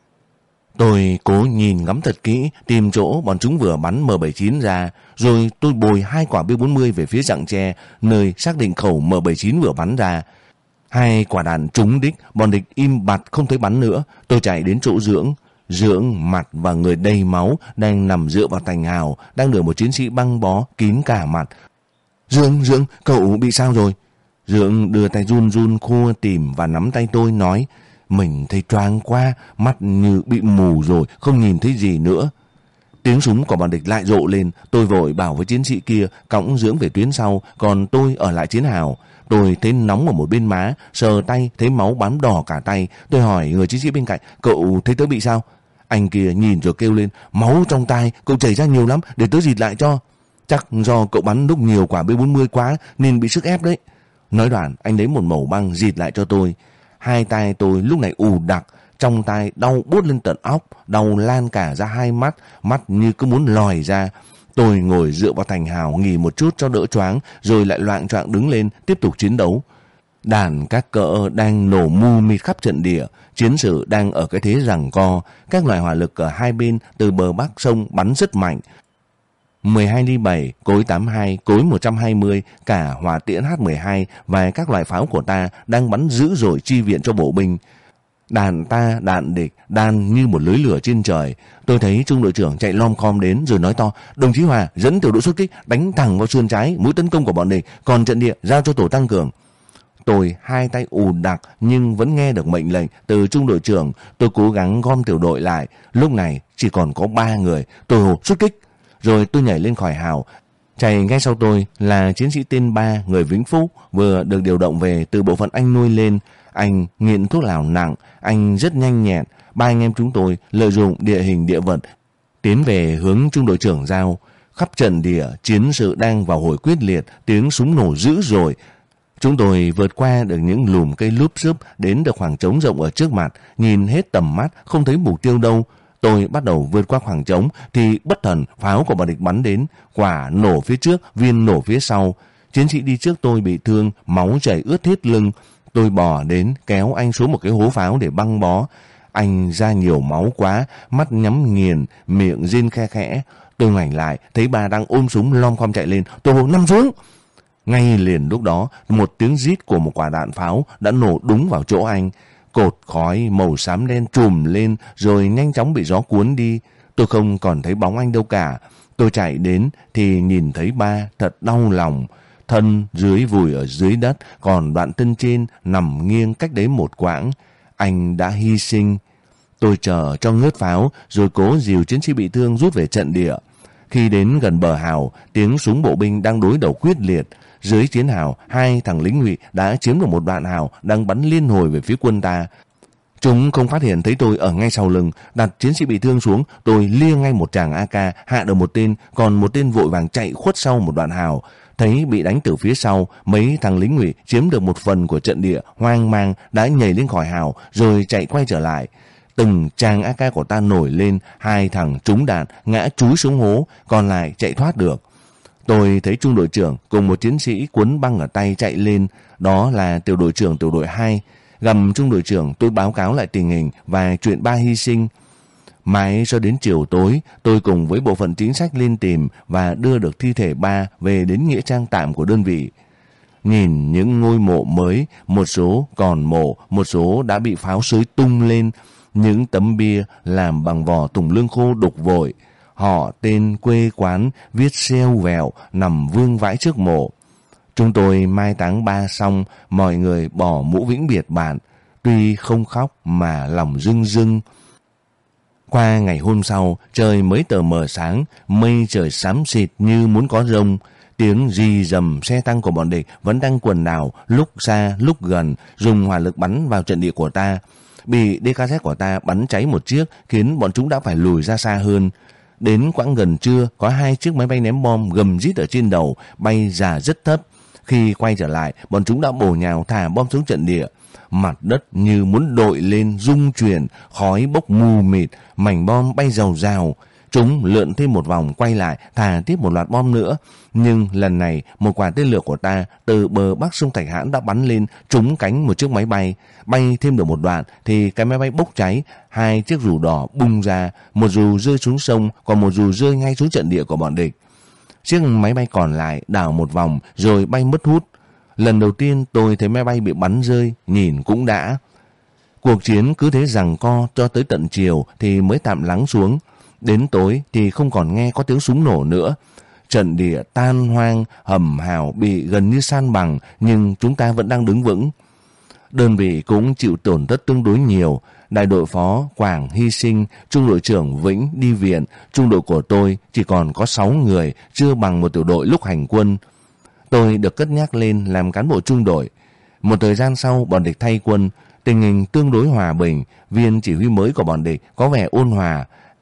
Tôi cố nhìn ngắm thật kỹ, tìm chỗ bọn chúng vừa bắn M79 ra, rồi tôi bồi 2 quả B40 về phía rặng tre, nơi xác định khẩu M79 vừa bắn ra. 2 quả đạn trúng đích, bọn địch im bặt không thấy bắn nữa. Tôi chạy đến chỗ Dưỡng. Dưỡng mặt và người đầy máu, đang nằm dựa vào thành hào, đang được một chiến sĩ băng bó kín cả mặt. Dưỡng, cậu bị sao rồi?" Dưỡng đưa tay run run khua tìm và nắm tay tôi nói: "Mình thấy choáng quá, mắt như bị mù rồi, không nhìn thấy gì nữa." Tiếng súng của bọn địch lại rộ lên. Tôi vội bảo với chiến sĩ kia cõng Dưỡng về tuyến sau, còn tôi ở lại chiến hào. Tôi thấy nóng ở một bên má, sờ tay thấy máu bám đỏ cả tay. Tôi hỏi người chiến sĩ bên cạnh: "Cậu thấy tớ bị sao?" Anh kia nhìn rồi kêu lên: "Máu trong tai cậu chảy ra nhiều lắm, để tớ dịt lại cho. Chắc do cậu bắn lúc nhiều quả B40 quá nên bị sức ép đấy." Nói đoạn anh lấy một mẩu băng dịt lại cho tôi. 2 tay tôi lúc này ù đặc, trong tai đau buốt lên tận óc, đau lan cả ra 2 mắt, mắt như cứ muốn lòi ra. Tôi ngồi dựa vào thành hào nghỉ một chút cho đỡ choáng, rồi lại loạng choạng đứng lên tiếp tục chiến đấu. Đạn các cỡ đang nổ mù mịt khắp trận địa, chiến sự đang ở cái thế giằng co, các loại hỏa lực ở hai bên từ bờ bắc sông bắn rất mạnh. 12 ly 7, cối 82, cối 120, cả hỏa tiễn H12 và các loại pháo của ta đang bắn dữ dội chi viện cho bộ binh. Đạn ta, đạn địch, đan như một lưới lửa trên trời. Tôi thấy trung đội trưởng chạy lom khom đến rồi nói to: "Đồng chí Hòa, dẫn tiểu đội xuất kích đánh thẳng vào sườn trái mũi tấn công của bọn địch, còn trận địa giao cho tổ tăng cường." Tôi 2 tay ù đặc nhưng vẫn nghe được mệnh lệnh từ trung đội trưởng. Tôi cố gắng gom tiểu đội lại. Lúc này chỉ còn có 3 người. Tôi hô: "Xuất kích!" Rồi tôi nhảy lên khỏi hào. Chạy ngay sau tôi là chiến sĩ tên 3, người Vĩnh Phúc, vừa được điều động về từ bộ phận anh nuôi lên. Anh nghiện thuốc lào nặng, anh rất nhanh nhẹn. 3 anh em chúng tôi lợi dụng địa hình địa vật tiến về hướng trung đội trưởng giao. Khắp trận địa chiến sự đang vào hồi quyết liệt, tiếng súng nổ dữ dội. Chúng tôi vượt qua được những lùm cây lúp xúp, đến được khoảng trống rộng ở trước mặt, nhìn hết tầm mắt không thấy mục tiêu đâu. Tôi bắt đầu vượt qua khoảng trống thì bất thần pháo của bọn địch bắn đến, quả nổ phía trước, viên nổ phía sau. Chiến sĩ đi trước tôi bị thương, máu chảy ướt hết lưng. Tôi bò đến kéo anh xuống một cái hố pháo để băng bó. Anh ra nhiều máu quá, mắt nhắm nghiền, miệng rên khe khẽ. Tôi ngoảnh lại thấy bà đang ôm súng lom khom chạy lên. Tôi hô: "Nằm xuống!" Ngay liền lúc đó, một tiếng rít của một quả đạn pháo đã nổ đúng vào chỗ anh. Cột khói màu xám đen trùm lên rồi nhanh chóng bị gió cuốn đi. Tôi không còn thấy bóng anh đâu cả. Tôi chạy đến thì nhìn thấy ba, thật đau lòng. Thân dưới vùi ở dưới đất, còn đoạn thân trên nằm nghiêng cách đấy một quãng. Anh đã hy sinh. Tôi chờ cho ngớt pháo rồi cố dìu chiến sĩ bị thương rút về trận địa. Khi đến gần bờ hào, tiếng súng bộ binh đang đối đầu quyết liệt. Dưới chiến hào, 2 thằng lính ngụy đã chiếm được một đoạn hào đang bắn liên hồi về phía quân ta. Chúng không phát hiện thấy tôi ở ngay sau lưng, đặt chiến sĩ bị thương xuống, tôi lia ngay một tràng AK, hạ được một tên, còn một tên vội vàng chạy khuất sau một đoạn hào. Thấy bị đánh từ phía sau, mấy thằng lính Ngụy chiếm được một phần của trận địa, hoang mang đã nhảy lên khỏi hào rồi chạy quay trở lại. Từng tràng AK của ta nổi lên, hai thằng trúng đạn ngã chúi xuống hố, còn lại chạy thoát được. Tôi thấy trung đội trưởng cùng một chiến sĩ quấn băng ở tay chạy lên, đó là tiểu đội trưởng tiểu đội 2. Gặp trung đội trưởng, tôi báo cáo lại tình hình và chuyện 3 hy sinh. Mãi cho đến chiều tối, tôi cùng với bộ phận chính sách lên tìm và đưa được thi thể 3 về đến nghĩa trang tạm của đơn vị. Nhìn những ngôi mộ mới, một số còn mộ, một số đã bị pháo xới tung lên, những tấm bia làm bằng vỏ tùng lương khô đục vội. Họ, tên, quê quán viết xeo vẹo nằm vương vãi trước mộ. Chúng tôi mai táng 3 xong, mọi người bỏ mũ vĩnh biệt bạn, tuy không khóc mà lòng rưng rưng. Qua ngày hôm sau, trời mới tờ mờ sáng, mây trời xám xịt như muốn có rông. Tiếng rì rầm xe tăng của bọn địch vẫn đang quần đảo, lúc xa lúc gần, dùng hỏa lực bắn vào trận địa của ta. Bị DKZ của ta bắn cháy một chiếc khiến bọn chúng đã phải lùi ra xa hơn. Đến quãng gần trưa, có 2 chiếc máy bay ném bom gầm rít ở trên đầu, bay ra rất thấp. Khi quay trở lại, bọn chúng đã bổ nhào thả bom xuống trận địa. Mặt đất như muốn đội lên rung chuyển, khói bốc mù mịt, mảnh bom bay rào rào. Chúng lượn thêm một vòng quay lại, thả tiếp một loạt bom nữa. Nhưng lần này, một quả tên lửa của ta từ bờ bắc sông Thạch Hãn đã bắn lên, trúng cánh một chiếc máy bay. Bay thêm được một đoạn thì cái máy bay bốc cháy, 2 chiếc dù đỏ bung ra, một dù rơi xuống sông, còn một dù rơi ngay xuống trận địa của bọn địch. Chiếc máy bay còn lại đảo một vòng rồi bay mất hút. Lần đầu tiên tôi thấy máy bay bị bắn rơi, nhìn cũng đã. Cuộc chiến cứ thế giằng co cho tới tận chiều thì mới tạm lắng xuống. Đến tối thì không còn nghe có tiếng súng nổ nữa. Trận địa tan hoang, hầm hào bị gần như san bằng, nhưng chúng ta vẫn đang đứng vững. Đơn vị cũng chịu tổn thất tương đối nhiều. Đại đội phó Quảng hy sinh, trung đội trưởng Vĩnh đi viện, trung đội của tôi chỉ còn có 6 người, chưa bằng một tiểu đội lúc hành quân. Tôi được cất nhắc lên làm cán bộ trung đội. Một thời gian sau, bọn địch thay quân, tình hình tương đối hòa bình, viên chỉ huy mới của bọn địch có vẻ ôn hòa.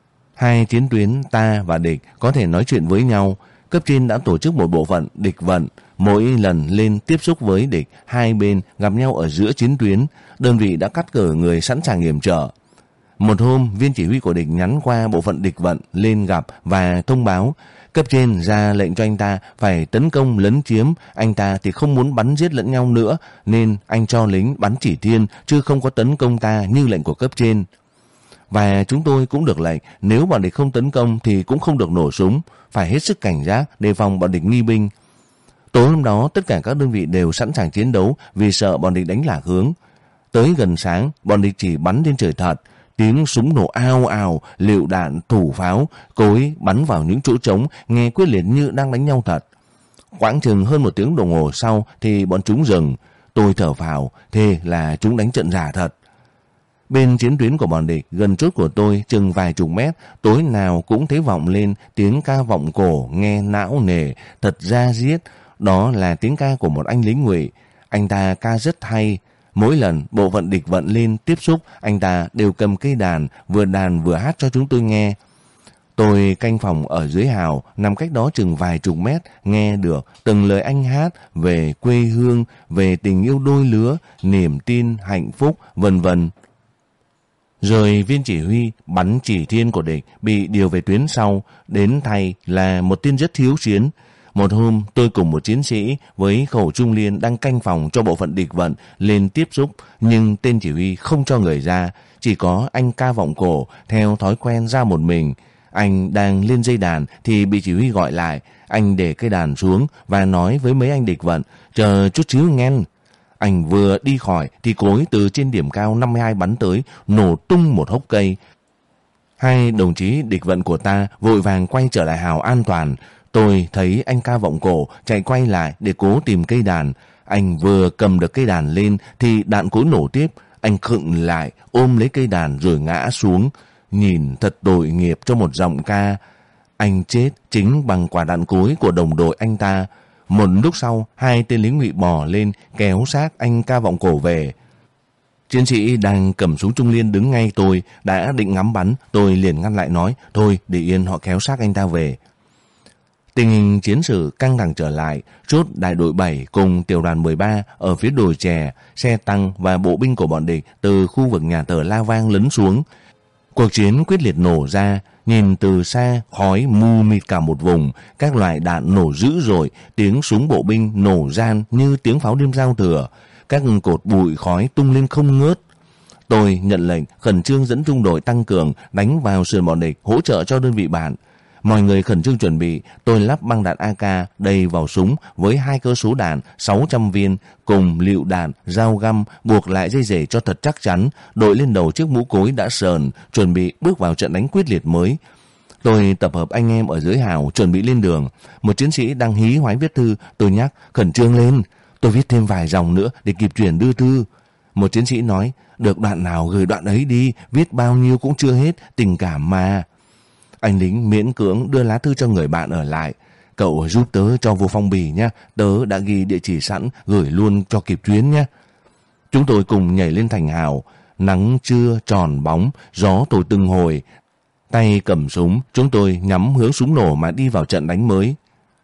2 chiến tuyến ta và địch có thể nói chuyện với nhau. Cấp trên đã tổ chức một bộ phận địch vận, mỗi lần lên tiếp xúc với địch, hai bên gặp nhau ở giữa chiến tuyến. Đơn vị đã cắt cử người sẵn sàng yểm trợ. Một hôm, viên chỉ huy của địch nhắn qua bộ phận địch vận lên gặp và thông báo. Cấp trên ra lệnh cho anh ta phải tấn công lấn chiếm, anh ta thì không muốn bắn giết lẫn nhau nữa, nên anh cho lính bắn chỉ thiên chứ không có tấn công ta như lệnh của cấp trên. Và chúng tôi cũng được lệnh, nếu bọn địch không tấn công thì cũng không được nổ súng, phải hết sức cảnh giác đề phòng bọn địch nghi binh. Tối hôm đó tất cả các đơn vị đều sẵn sàng chiến đấu vì sợ bọn địch đánh lạc hướng. Tới gần sáng, bọn địch chỉ bắn lên trời thật, tiếng súng nổ ào ào, lựu đạn, thủ pháo, cối bắn vào những chỗ trống, nghe quyết liệt như đang đánh nhau thật. Quãng chừng hơn 1 tiếng đồng hồ sau thì bọn chúng dừng. Tôi thở phào, thế là chúng đánh trận giả thật. Bên chiến tuyến của bọn địch, gần chốt của tôi chừng vài chục mét, tối nào cũng thấy vọng lên tiếng ca vọng cổ nghe não nề, thật da diết. Đó là tiếng ca của một anh lính Ngụy. Anh ta ca rất hay. Mỗi lần bộ phận địch vận lên tiếp xúc, anh ta đều cầm cây đàn vừa hát cho chúng tôi nghe. Tôi canh phòng ở dưới hào, nằm cách đó chừng vài chục mét, nghe được từng lời anh hát về quê hương, về tình yêu đôi lứa, niềm tin, hạnh phúc, vân vân. Rồi viên chỉ huy bắn chỉ thiên của địch bị điều về tuyến sau, đến thay là một tên rất thiếu chiến. Một hôm tôi cùng một chiến sĩ với khẩu trung liên đang canh phòng cho bộ phận địch vận lên tiếp xúc, nhưng tên chỉ huy không cho người ra, chỉ có anh ca vọng cổ theo thói quen ra một mình. Anh đang lên dây đàn thì bị chỉ huy gọi lại. Anh để cây đàn xuống và nói với mấy anh địch vận, chờ chút xíu nghe. Anh vừa đi khỏi thì cối từ trên điểm cao 52 bắn tới, nổ tung một hốc cây. 2 đồng chí địch vận của ta vội vàng quay trở lại hào an toàn. Tôi thấy anh ca vọng cổ chạy quay lại để cố tìm cây đàn. Anh vừa cầm được cây đàn lên thì đạn cối nổ tiếp. Anh khựng lại, ôm lấy cây đàn rồi ngã xuống. Nhìn thật tội nghiệp cho một giọng ca. Anh chết chính bằng quả đạn cối của đồng đội anh ta. Một lúc sau, 2 tên lính Ngụy bò lên kéo xác anh ca vọng cổ về. Chiến sĩ đang cầm súng Trung Liên đứng ngay tôi, đã định ngắm bắn, tôi liền ngăn lại nói, thôi để yên họ kéo xác anh ta về. Tình hình chiến sự căng thẳng trở lại, chốt đại đội 7 cùng tiểu đoàn 13 ở phía đồi chè, xe tăng và bộ binh của bọn địch từ khu vực nhà thờ La Vang lấn xuống. Cuộc chiến quyết liệt nổ ra, nhìn từ xa khói mù mịt cả một vùng, các loại đạn nổ dữ dội, tiếng súng bộ binh nổ gian như tiếng pháo đêm giao thừa, các cột bụi khói tung lên không ngớt. Tôi nhận lệnh khẩn trương dẫn trung đội tăng cường đánh vào sườn bọn địch, hỗ trợ cho đơn vị bạn. Mọi người khẩn trương chuẩn bị, tôi lắp băng đạn AK đầy vào súng với 2 cơ số đạn 600 viên cùng lựu đạn, dao găm buộc lại dây rể cho thật chắc chắn, đội lên đầu chiếc mũ cối đã sờn, chuẩn bị bước vào trận đánh quyết liệt mới. Tôi tập hợp anh em ở dưới hào chuẩn bị lên đường. Một chiến sĩ đang hí hoáy viết thư, tôi nhắc khẩn trương lên. Tôi viết thêm vài dòng nữa để kịp chuyển đưa thư. Một chiến sĩ nói, được đoạn nào gửi đoạn ấy đi, viết bao nhiêu cũng chưa hết, tình cảm mà. Anh lính miễn cưỡng đưa lá thư cho người bạn ở lại. Cậu giúp tớ cho vô phong bì nhé, tớ đã ghi địa chỉ sẵn, gửi luôn cho kịp chuyến nhé. Chúng tôi cùng nhảy lên thành hào, nắng trưa tròn bóng, gió thổi từng hồi. Tay cầm súng, chúng tôi nhắm hướng súng nổ mà đi vào trận đánh mới.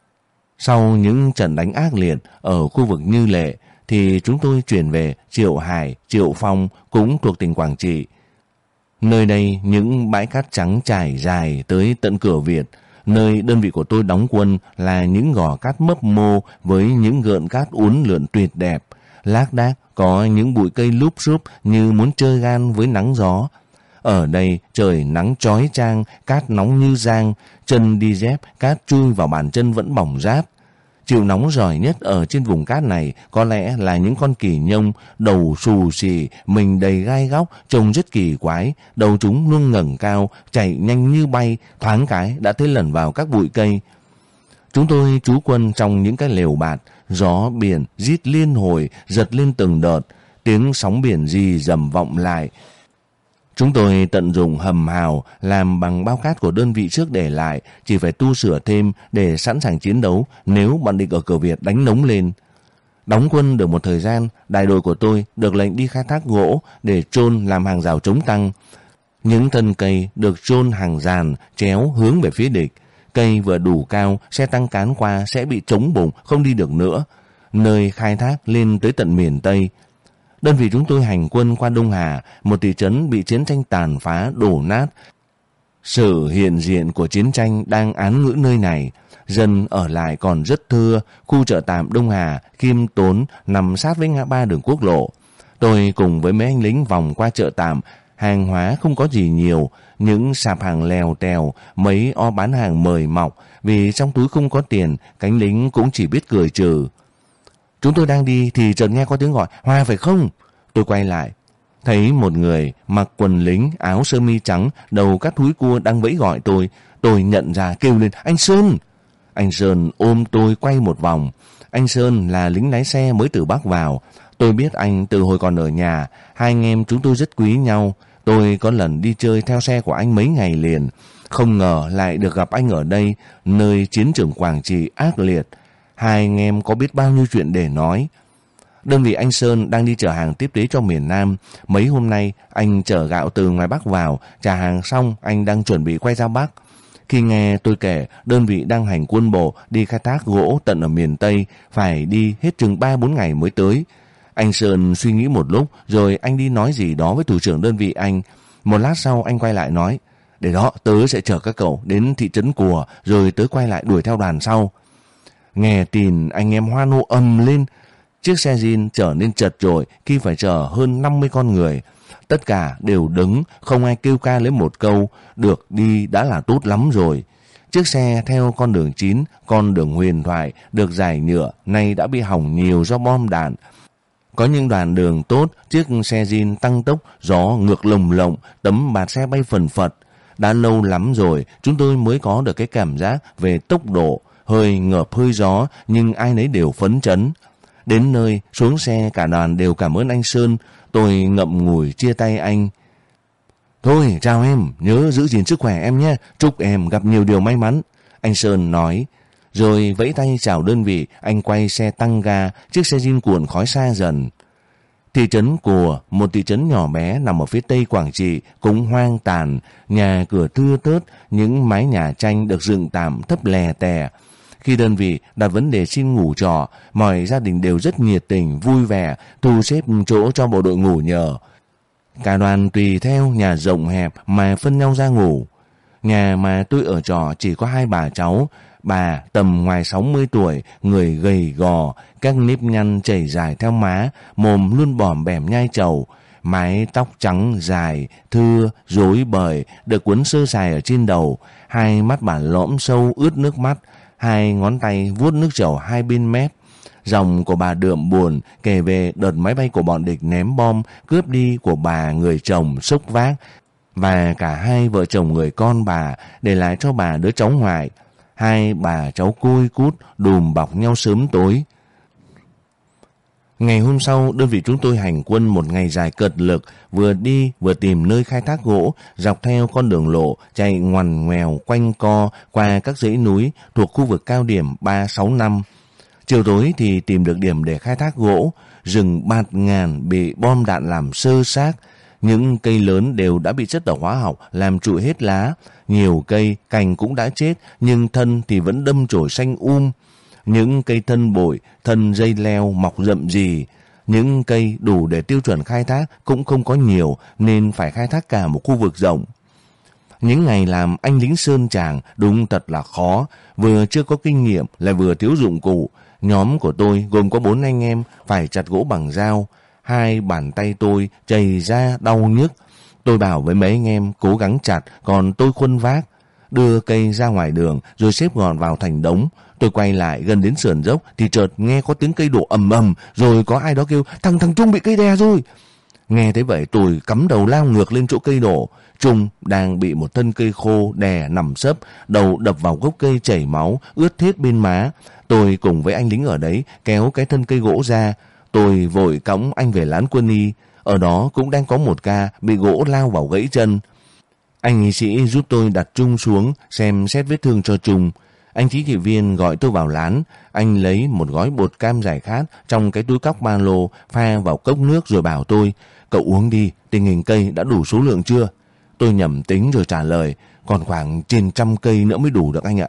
Sau những trận đánh ác liệt ở khu vực Như Lệ, thì chúng tôi chuyển về Triệu Hải, Triệu Phong cũng thuộc tỉnh Quảng Trị. Nơi đây những bãi cát trắng trải dài tới tận cửa Việt. Nơi đơn vị của tôi đóng quân là những gò cát mấp mô với những gợn cát uốn lượn tuyệt đẹp. Lác đác có những bụi cây lúp xúp như muốn chơi gan với nắng gió. Ở đây trời nắng chói chang, cát nóng như giang, chân đi dép, cát chui vào bàn chân vẫn bỏng rát. Chịu nóng giỏi nhất ở trên vùng cát này có lẽ là những con kỳ nhông, đầu xù xì, mình đầy gai góc, trông rất kỳ quái, đầu chúng luôn ngẩng cao, chạy nhanh như bay, thoáng cái đã thấy lẩn vào các bụi cây. Chúng tôi trú quân trong những cái lều bạt, gió biển rít liên hồi, giật lên từng đợt, tiếng sóng biển rì rầm vọng lại. Chúng tôi tận dụng hầm hào làm bằng bao cát của đơn vị trước để lại, chỉ phải tu sửa thêm để sẵn sàng chiến đấu nếu bọn địch ở cửa Việt đánh nóng lên. Đóng quân được một thời gian, đại đội của tôi được lệnh đi khai thác gỗ để chôn làm hàng rào chống tăng. Những thân cây được chôn hàng dàn chéo hướng về phía địch. Cây vừa đủ cao, xe tăng cán qua sẽ bị trống bụng, không đi được nữa. Nơi khai thác lên tới tận miền Tây. Đơn vị chúng tôi hành quân qua Đông Hà, một thị trấn bị chiến tranh tàn phá, đổ nát. Sự hiện diện của chiến tranh đang án ngữ nơi này. Dân ở lại còn rất thưa, khu chợ tạm Đông Hà, khiêm tốn, nằm sát với ngã ba đường quốc lộ. Tôi cùng với mấy anh lính vòng qua chợ tạm, hàng hóa không có gì nhiều, những sạp hàng lèo tèo, mấy o bán hàng mời mọc, vì trong túi không có tiền, cánh lính cũng chỉ biết cười trừ. Chúng tôi đang đi thì chợt nghe có tiếng gọi, Hoa phải không? Tôi quay lại, thấy một người mặc quần lính, áo sơ mi trắng, đầu cắt húi cua đang vẫy gọi tôi. Tôi nhận ra kêu lên, anh Sơn! Anh Sơn ôm tôi quay một vòng. Anh Sơn là lính lái xe mới từ Bắc vào. Tôi biết anh từ hồi còn ở nhà, hai anh em chúng tôi rất quý nhau. Tôi có lần đi chơi theo xe của anh mấy ngày liền. Không ngờ lại được gặp anh ở đây, nơi chiến trường Quảng Trị ác liệt. Hai anh em có biết bao nhiêu chuyện để nói. Đơn vị anh Sơn đang đi chở hàng tiếp tế cho miền Nam. Mấy hôm nay anh chở gạo từ ngoài Bắc vào, trả hàng xong anh đang chuẩn bị quay ra Bắc. Khi nghe tôi kể đơn vị đang hành quân bộ đi khai thác gỗ tận ở miền Tây, phải đi hết chừng 3-4 ngày mới tới. Anh Sơn suy nghĩ một lúc rồi anh đi nói gì đó với thủ trưởng đơn vị anh. Một lát sau anh quay lại nói, để đó tớ sẽ chở các cậu đến thị trấn Cùa rồi tớ quay lại đuổi theo đoàn sau. Nghe tin anh em hoan hô ầm lên. Chiếc xe Jin trở nên chật chội khi phải chở hơn 50 con người. Tất cả đều đứng, không ai kêu ca lấy một câu, được đi đã là tốt lắm rồi. Chiếc xe theo con đường 9, con đường huyền thoại, được giải nhựa, nay đã bị hỏng nhiều do bom đạn. Có những đoạn đường tốt, chiếc xe Jin tăng tốc, gió ngược lồng lộng, tấm bạt xe bay phần phật. Đã lâu lắm rồi, chúng tôi mới có được cái cảm giác về tốc độ, hơi ngợp hơi gió, nhưng ai nấy đều phấn chấn. Đến nơi, xuống xe cả đoàn đều cảm ơn anh Sơn. Tôi ngậm ngùi chia tay anh. Thôi, chào em, nhớ giữ gìn sức khỏe em nhé, chúc em gặp nhiều điều may mắn. Anh Sơn nói, rồi vẫy tay chào đơn vị, anh quay xe tăng ga, chiếc xe Jin cuộn khói xa dần. Thị trấn Cùa, một thị trấn nhỏ bé nằm ở phía tây Quảng Trị, cũng hoang tàn, nhà cửa thưa thớt, những mái nhà tranh được dựng tạm thấp lè tè. Khi đơn vị đặt vấn đề xin ngủ trọ, mọi gia đình đều rất nhiệt tình, vui vẻ, thu xếp chỗ cho bộ đội ngủ nhờ. Cả đoàn tùy theo nhà rộng hẹp mà phân nhau ra ngủ. Nhà mà tôi ở trọ chỉ có 2 bà cháu. Bà tầm ngoài 60 tuổi, người gầy gò, các nếp nhăn chảy dài theo má, mồm luôn bòm bẻm nhai trầu. Mái tóc trắng dài, thưa, rối bời, được quấn sơ sài ở trên đầu. 2 mắt bà lõm sâu ướt nước mắt, 2 ngón tay vuốt nước trầu 2 bên mép. Dòng của bà đượm buồn kể về đợt máy bay của bọn địch ném bom cướp đi của bà người chồng xốc vác và cả 2 vợ chồng người con bà, để lại cho bà đứa cháu ngoại. 2 bà cháu côi cút đùm bọc nhau sớm tối. Ngày hôm sau, đơn vị chúng tôi hành quân một ngày dài cật lực, vừa đi vừa tìm nơi khai thác gỗ, dọc theo con đường lộ chạy ngoằn ngoèo quanh co qua các dãy núi thuộc khu vực cao điểm 365. Chiều tối thì tìm được điểm để khai thác gỗ, rừng bạt ngàn bị bom đạn làm xơ xác. Những cây lớn đều đã bị chất độc hóa học làm trụi hết lá. Nhiều cây, cành cũng đã chết, nhưng thân thì vẫn đâm chồi xanh Những cây thân bội, thân dây leo mọc rậm rì. Những cây đủ để tiêu chuẩn khai thác cũng không có nhiều, nên phải khai thác cả một khu vực rộng. Những ngày làm anh lính sơn tràng đúng thật là khó, vừa chưa có kinh nghiệm lại vừa thiếu dụng cụ. Nhóm của tôi gồm có 4 anh em phải chặt gỗ bằng dao. 2 bàn tay tôi chảy ra đau nhức. Tôi bảo với mấy anh em cố gắng chặt, còn tôi khuân vác. Đưa cây ra ngoài đường rồi xếp gọn vào thành đống. Tôi quay lại gần đến sườn dốc thì chợt nghe có tiếng cây đổ ầm ầm, rồi có ai đó kêu thằng Trung bị cây đè rồi. Nghe thấy vậy tôi cắm đầu lao ngược lên chỗ cây đổ. Trung đang bị một thân cây khô đè nằm sấp, đầu đập vào gốc cây chảy máu, ướt hết bên má. Tôi cùng với anh lính ở đấy kéo cái thân cây gỗ ra. Tôi vội cõng anh về lán quân y. Ở đó cũng đang có một ca bị gỗ lao vào gãy chân. Anh y sĩ giúp tôi đặt Trung xuống, xem xét vết thương cho Trung. Anh chỉ thị viên gọi tôi vào lán. Anh lấy một gói bột cam giải khát trong cái túi cóc ba lô, pha vào cốc nước rồi bảo tôi: cậu uống đi, tình hình cây đã đủ số lượng chưa? Tôi nhẩm tính rồi trả lời: còn khoảng trên 100 cây nữa mới đủ được anh ạ.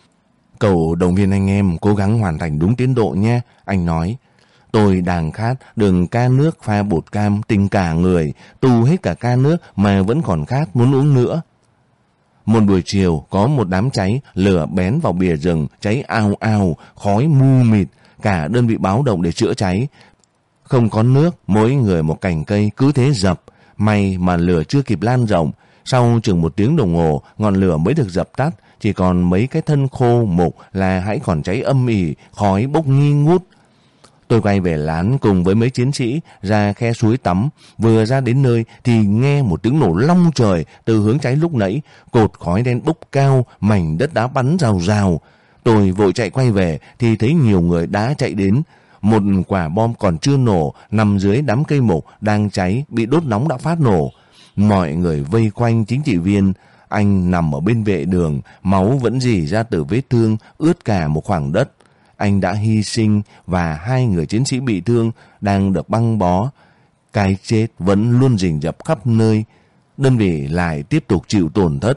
Cậu động viên anh em cố gắng hoàn thành đúng tiến độ nhé, anh nói. Tôi đang khát, đừng ca nước pha bột cam tình cả người, tu hết cả ca nước mà vẫn còn khát muốn uống nữa. Một buổi chiều có một đám cháy, lửa bén vào bìa rừng, cháy ao ao, khói mù mịt, cả đơn vị báo động để chữa cháy. Không có nước, mỗi người một cành cây cứ thế dập, may mà lửa chưa kịp lan rộng. Sau chừng 1 tiếng đồng hồ, ngọn lửa mới được dập tắt, chỉ còn mấy cái thân khô mục là hãy còn cháy âm ỉ, khói bốc nghi ngút. Tôi quay về lán cùng với mấy chiến sĩ ra khe suối tắm. Vừa ra đến nơi thì nghe một tiếng nổ long trời từ hướng cháy lúc nãy. Cột khói đen bốc cao, mảnh đất đá bắn rào rào. Tôi vội chạy quay về thì thấy nhiều người đã chạy đến. Một quả bom còn chưa nổ nằm dưới đám cây mục đang cháy, bị đốt nóng đã phát nổ. Mọi người vây quanh chính trị viên. Anh nằm ở bên vệ đường, máu vẫn rỉ ra từ vết thương, ướt cả một khoảng đất. Anh đã hy sinh và 2 người chiến sĩ bị thương đang được băng bó. Cái chết vẫn luôn rình rập khắp nơi. Đơn vị lại tiếp tục chịu tổn thất.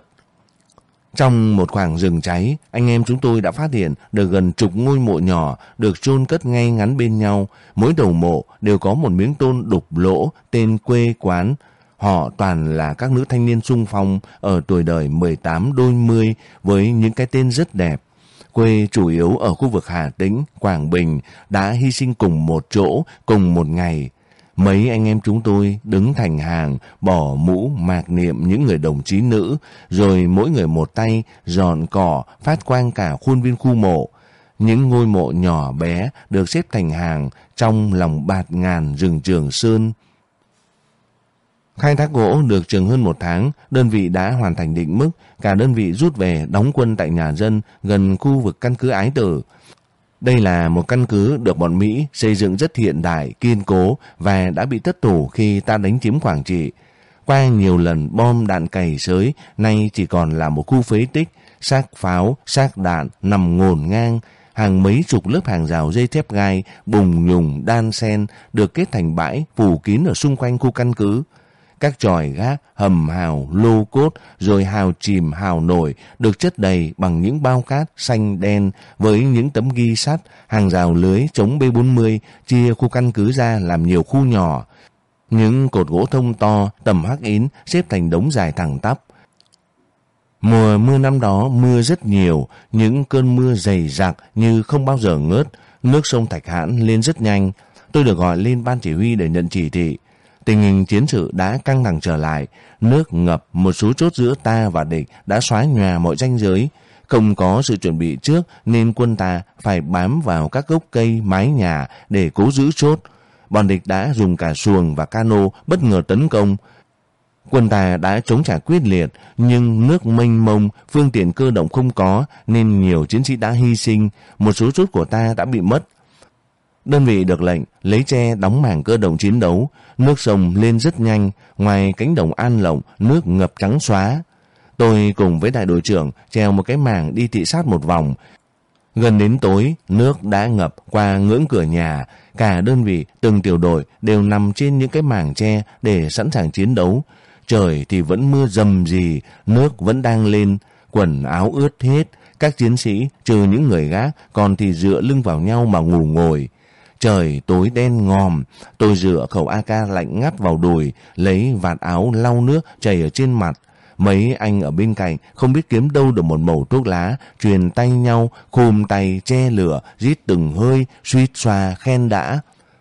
Trong một khoảng rừng cháy, anh em chúng tôi đã phát hiện được gần 10 ngôi mộ nhỏ được chôn cất ngay ngắn bên nhau. Mỗi đầu mộ đều có một miếng tôn đục lỗ tên quê quán. Họ toàn là các nữ thanh niên xung phong ở tuổi đời 18 đôi 10 với những cái tên rất đẹp. Quê chủ yếu ở khu vực Hà Tĩnh, Quảng Bình, đã hy sinh cùng một chỗ, cùng một ngày. Mấy anh em chúng tôi đứng thành hàng, bỏ mũ mạc niệm những người đồng chí nữ, rồi mỗi người một tay dọn cỏ phát quang cả khuôn viên khu mộ. Những ngôi mộ nhỏ bé được xếp thành hàng trong lòng bạt ngàn rừng Trường Sơn. Khai thác gỗ được chừng hơn 1 tháng, đơn vị đã hoàn thành định mức, cả đơn vị rút về đóng quân tại nhà dân gần khu vực căn cứ Ái Tử. Đây là một căn cứ được bọn Mỹ xây dựng rất hiện đại, kiên cố và đã bị thất thủ khi ta đánh chiếm Quảng Trị. Qua nhiều lần bom đạn cày xới, nay chỉ còn là một khu phế tích, xác pháo, xác đạn nằm ngổn ngang. hàng mấy chục lớp hàng rào dây thép gai bùng nhùng đan xen được kết thành bãi phủ kín ở xung quanh khu căn cứ. Các chòi gác, hầm hào, lô cốt, rồi hào chìm, hào nổi được chất đầy bằng những bao cát xanh đen với những tấm ghi sắt, hàng rào lưới chống B40 chia khu căn cứ ra làm nhiều khu nhỏ. Những cột gỗ thông to tầm hắc ín xếp thành đống dài thẳng tắp. Mùa mưa năm đó mưa rất nhiều, những cơn mưa dày dặc như không bao giờ ngớt, nước sông Thạch Hãn lên rất nhanh. Tôi được gọi lên ban chỉ huy để nhận chỉ thị. Tình hình chiến sự đã căng thẳng trở lại, nước ngập, một số chốt giữa ta và địch đã xóa nhòa mọi ranh giới. Không có sự chuẩn bị trước nên quân ta phải bám vào các gốc cây, mái nhà để cố giữ chốt. Bọn địch đã dùng cả xuồng và cano bất ngờ tấn công. Quân ta đã chống trả quyết liệt, nhưng nước mênh mông, phương tiện cơ động không có nên nhiều chiến sĩ đã hy sinh, một số chốt của ta đã bị mất. Đơn vị được lệnh lấy tre đóng mảng cơ động chiến đấu, nước sông lên rất nhanh, ngoài cánh đồng An Lộng, nước ngập trắng xóa. Tôi cùng với đại đội trưởng trèo một cái mảng đi thị sát một vòng. Gần đến tối, nước đã ngập qua ngưỡng cửa nhà, cả đơn vị từng tiểu đội đều nằm trên những cái mảng tre để sẵn sàng chiến đấu. Trời thì vẫn mưa rầm rì, nước vẫn đang lên, quần áo ướt hết, các chiến sĩ trừ những người gác còn thì dựa lưng vào nhau mà ngủ ngồi. Trời tối đen ngòm, tôi dựa khẩu AK lạnh ngắt vào đùi, lấy vạt áo lau nước chảy ở trên mặt. Mấy anh ở bên cạnh không biết kiếm đâu được một mẩu thuốc lá, truyền tay nhau, khùm tay che lửa, rít từng hơi, suýt xoa khen đã.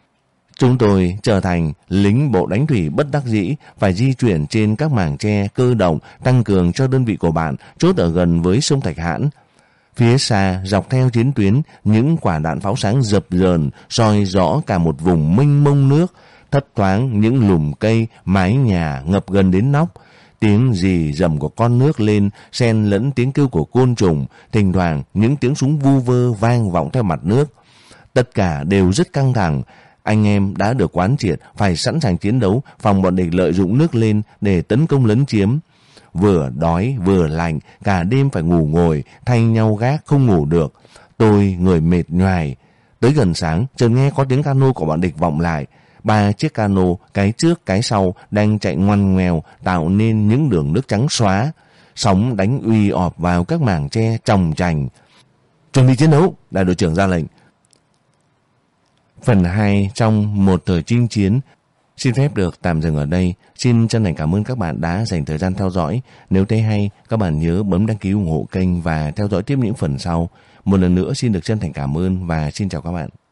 Chúng tôi trở thành lính bộ đánh thủy bất đắc dĩ, phải di chuyển trên các mảng tre cơ động tăng cường cho đơn vị của bạn chốt ở gần với sông Thạch Hãn. Phía xa, dọc theo chiến tuyến, những quả đạn pháo sáng dập dờn, soi rõ cả một vùng mênh mông nước, thấp thoáng những lùm cây, mái nhà ngập gần đến nóc. Tiếng rì rầm của con nước lên, xen lẫn tiếng kêu của côn trùng, thỉnh thoảng những tiếng súng vu vơ vang vọng theo mặt nước. Tất cả đều rất căng thẳng. Anh em đã được quán triệt phải sẵn sàng chiến đấu, phòng bọn địch lợi dụng nước lên để tấn công lấn chiếm. Vừa đói vừa lạnh, cả đêm phải ngủ ngồi, thay nhau gác không ngủ được. Tôi người mệt nhoài. Tới gần sáng, chợt nghe có tiếng cano của bọn địch vọng lại. 3 chiếc cano, cái trước cái sau đang chạy ngoằn ngoèo, tạo nên những đường nước trắng xóa. Sóng đánh uy ọp vào các mảng tre chồng chành. Chuẩn bị chiến đấu, đại đội trưởng ra lệnh. Phần 2 trong một thời chinh chiến xin phép được tạm dừng ở đây. Xin chân thành cảm ơn các bạn đã dành thời gian theo dõi. Nếu thấy hay, các bạn nhớ bấm đăng ký ủng hộ kênh và theo dõi tiếp những phần sau. Một lần nữa xin được chân thành cảm ơn và xin chào các bạn.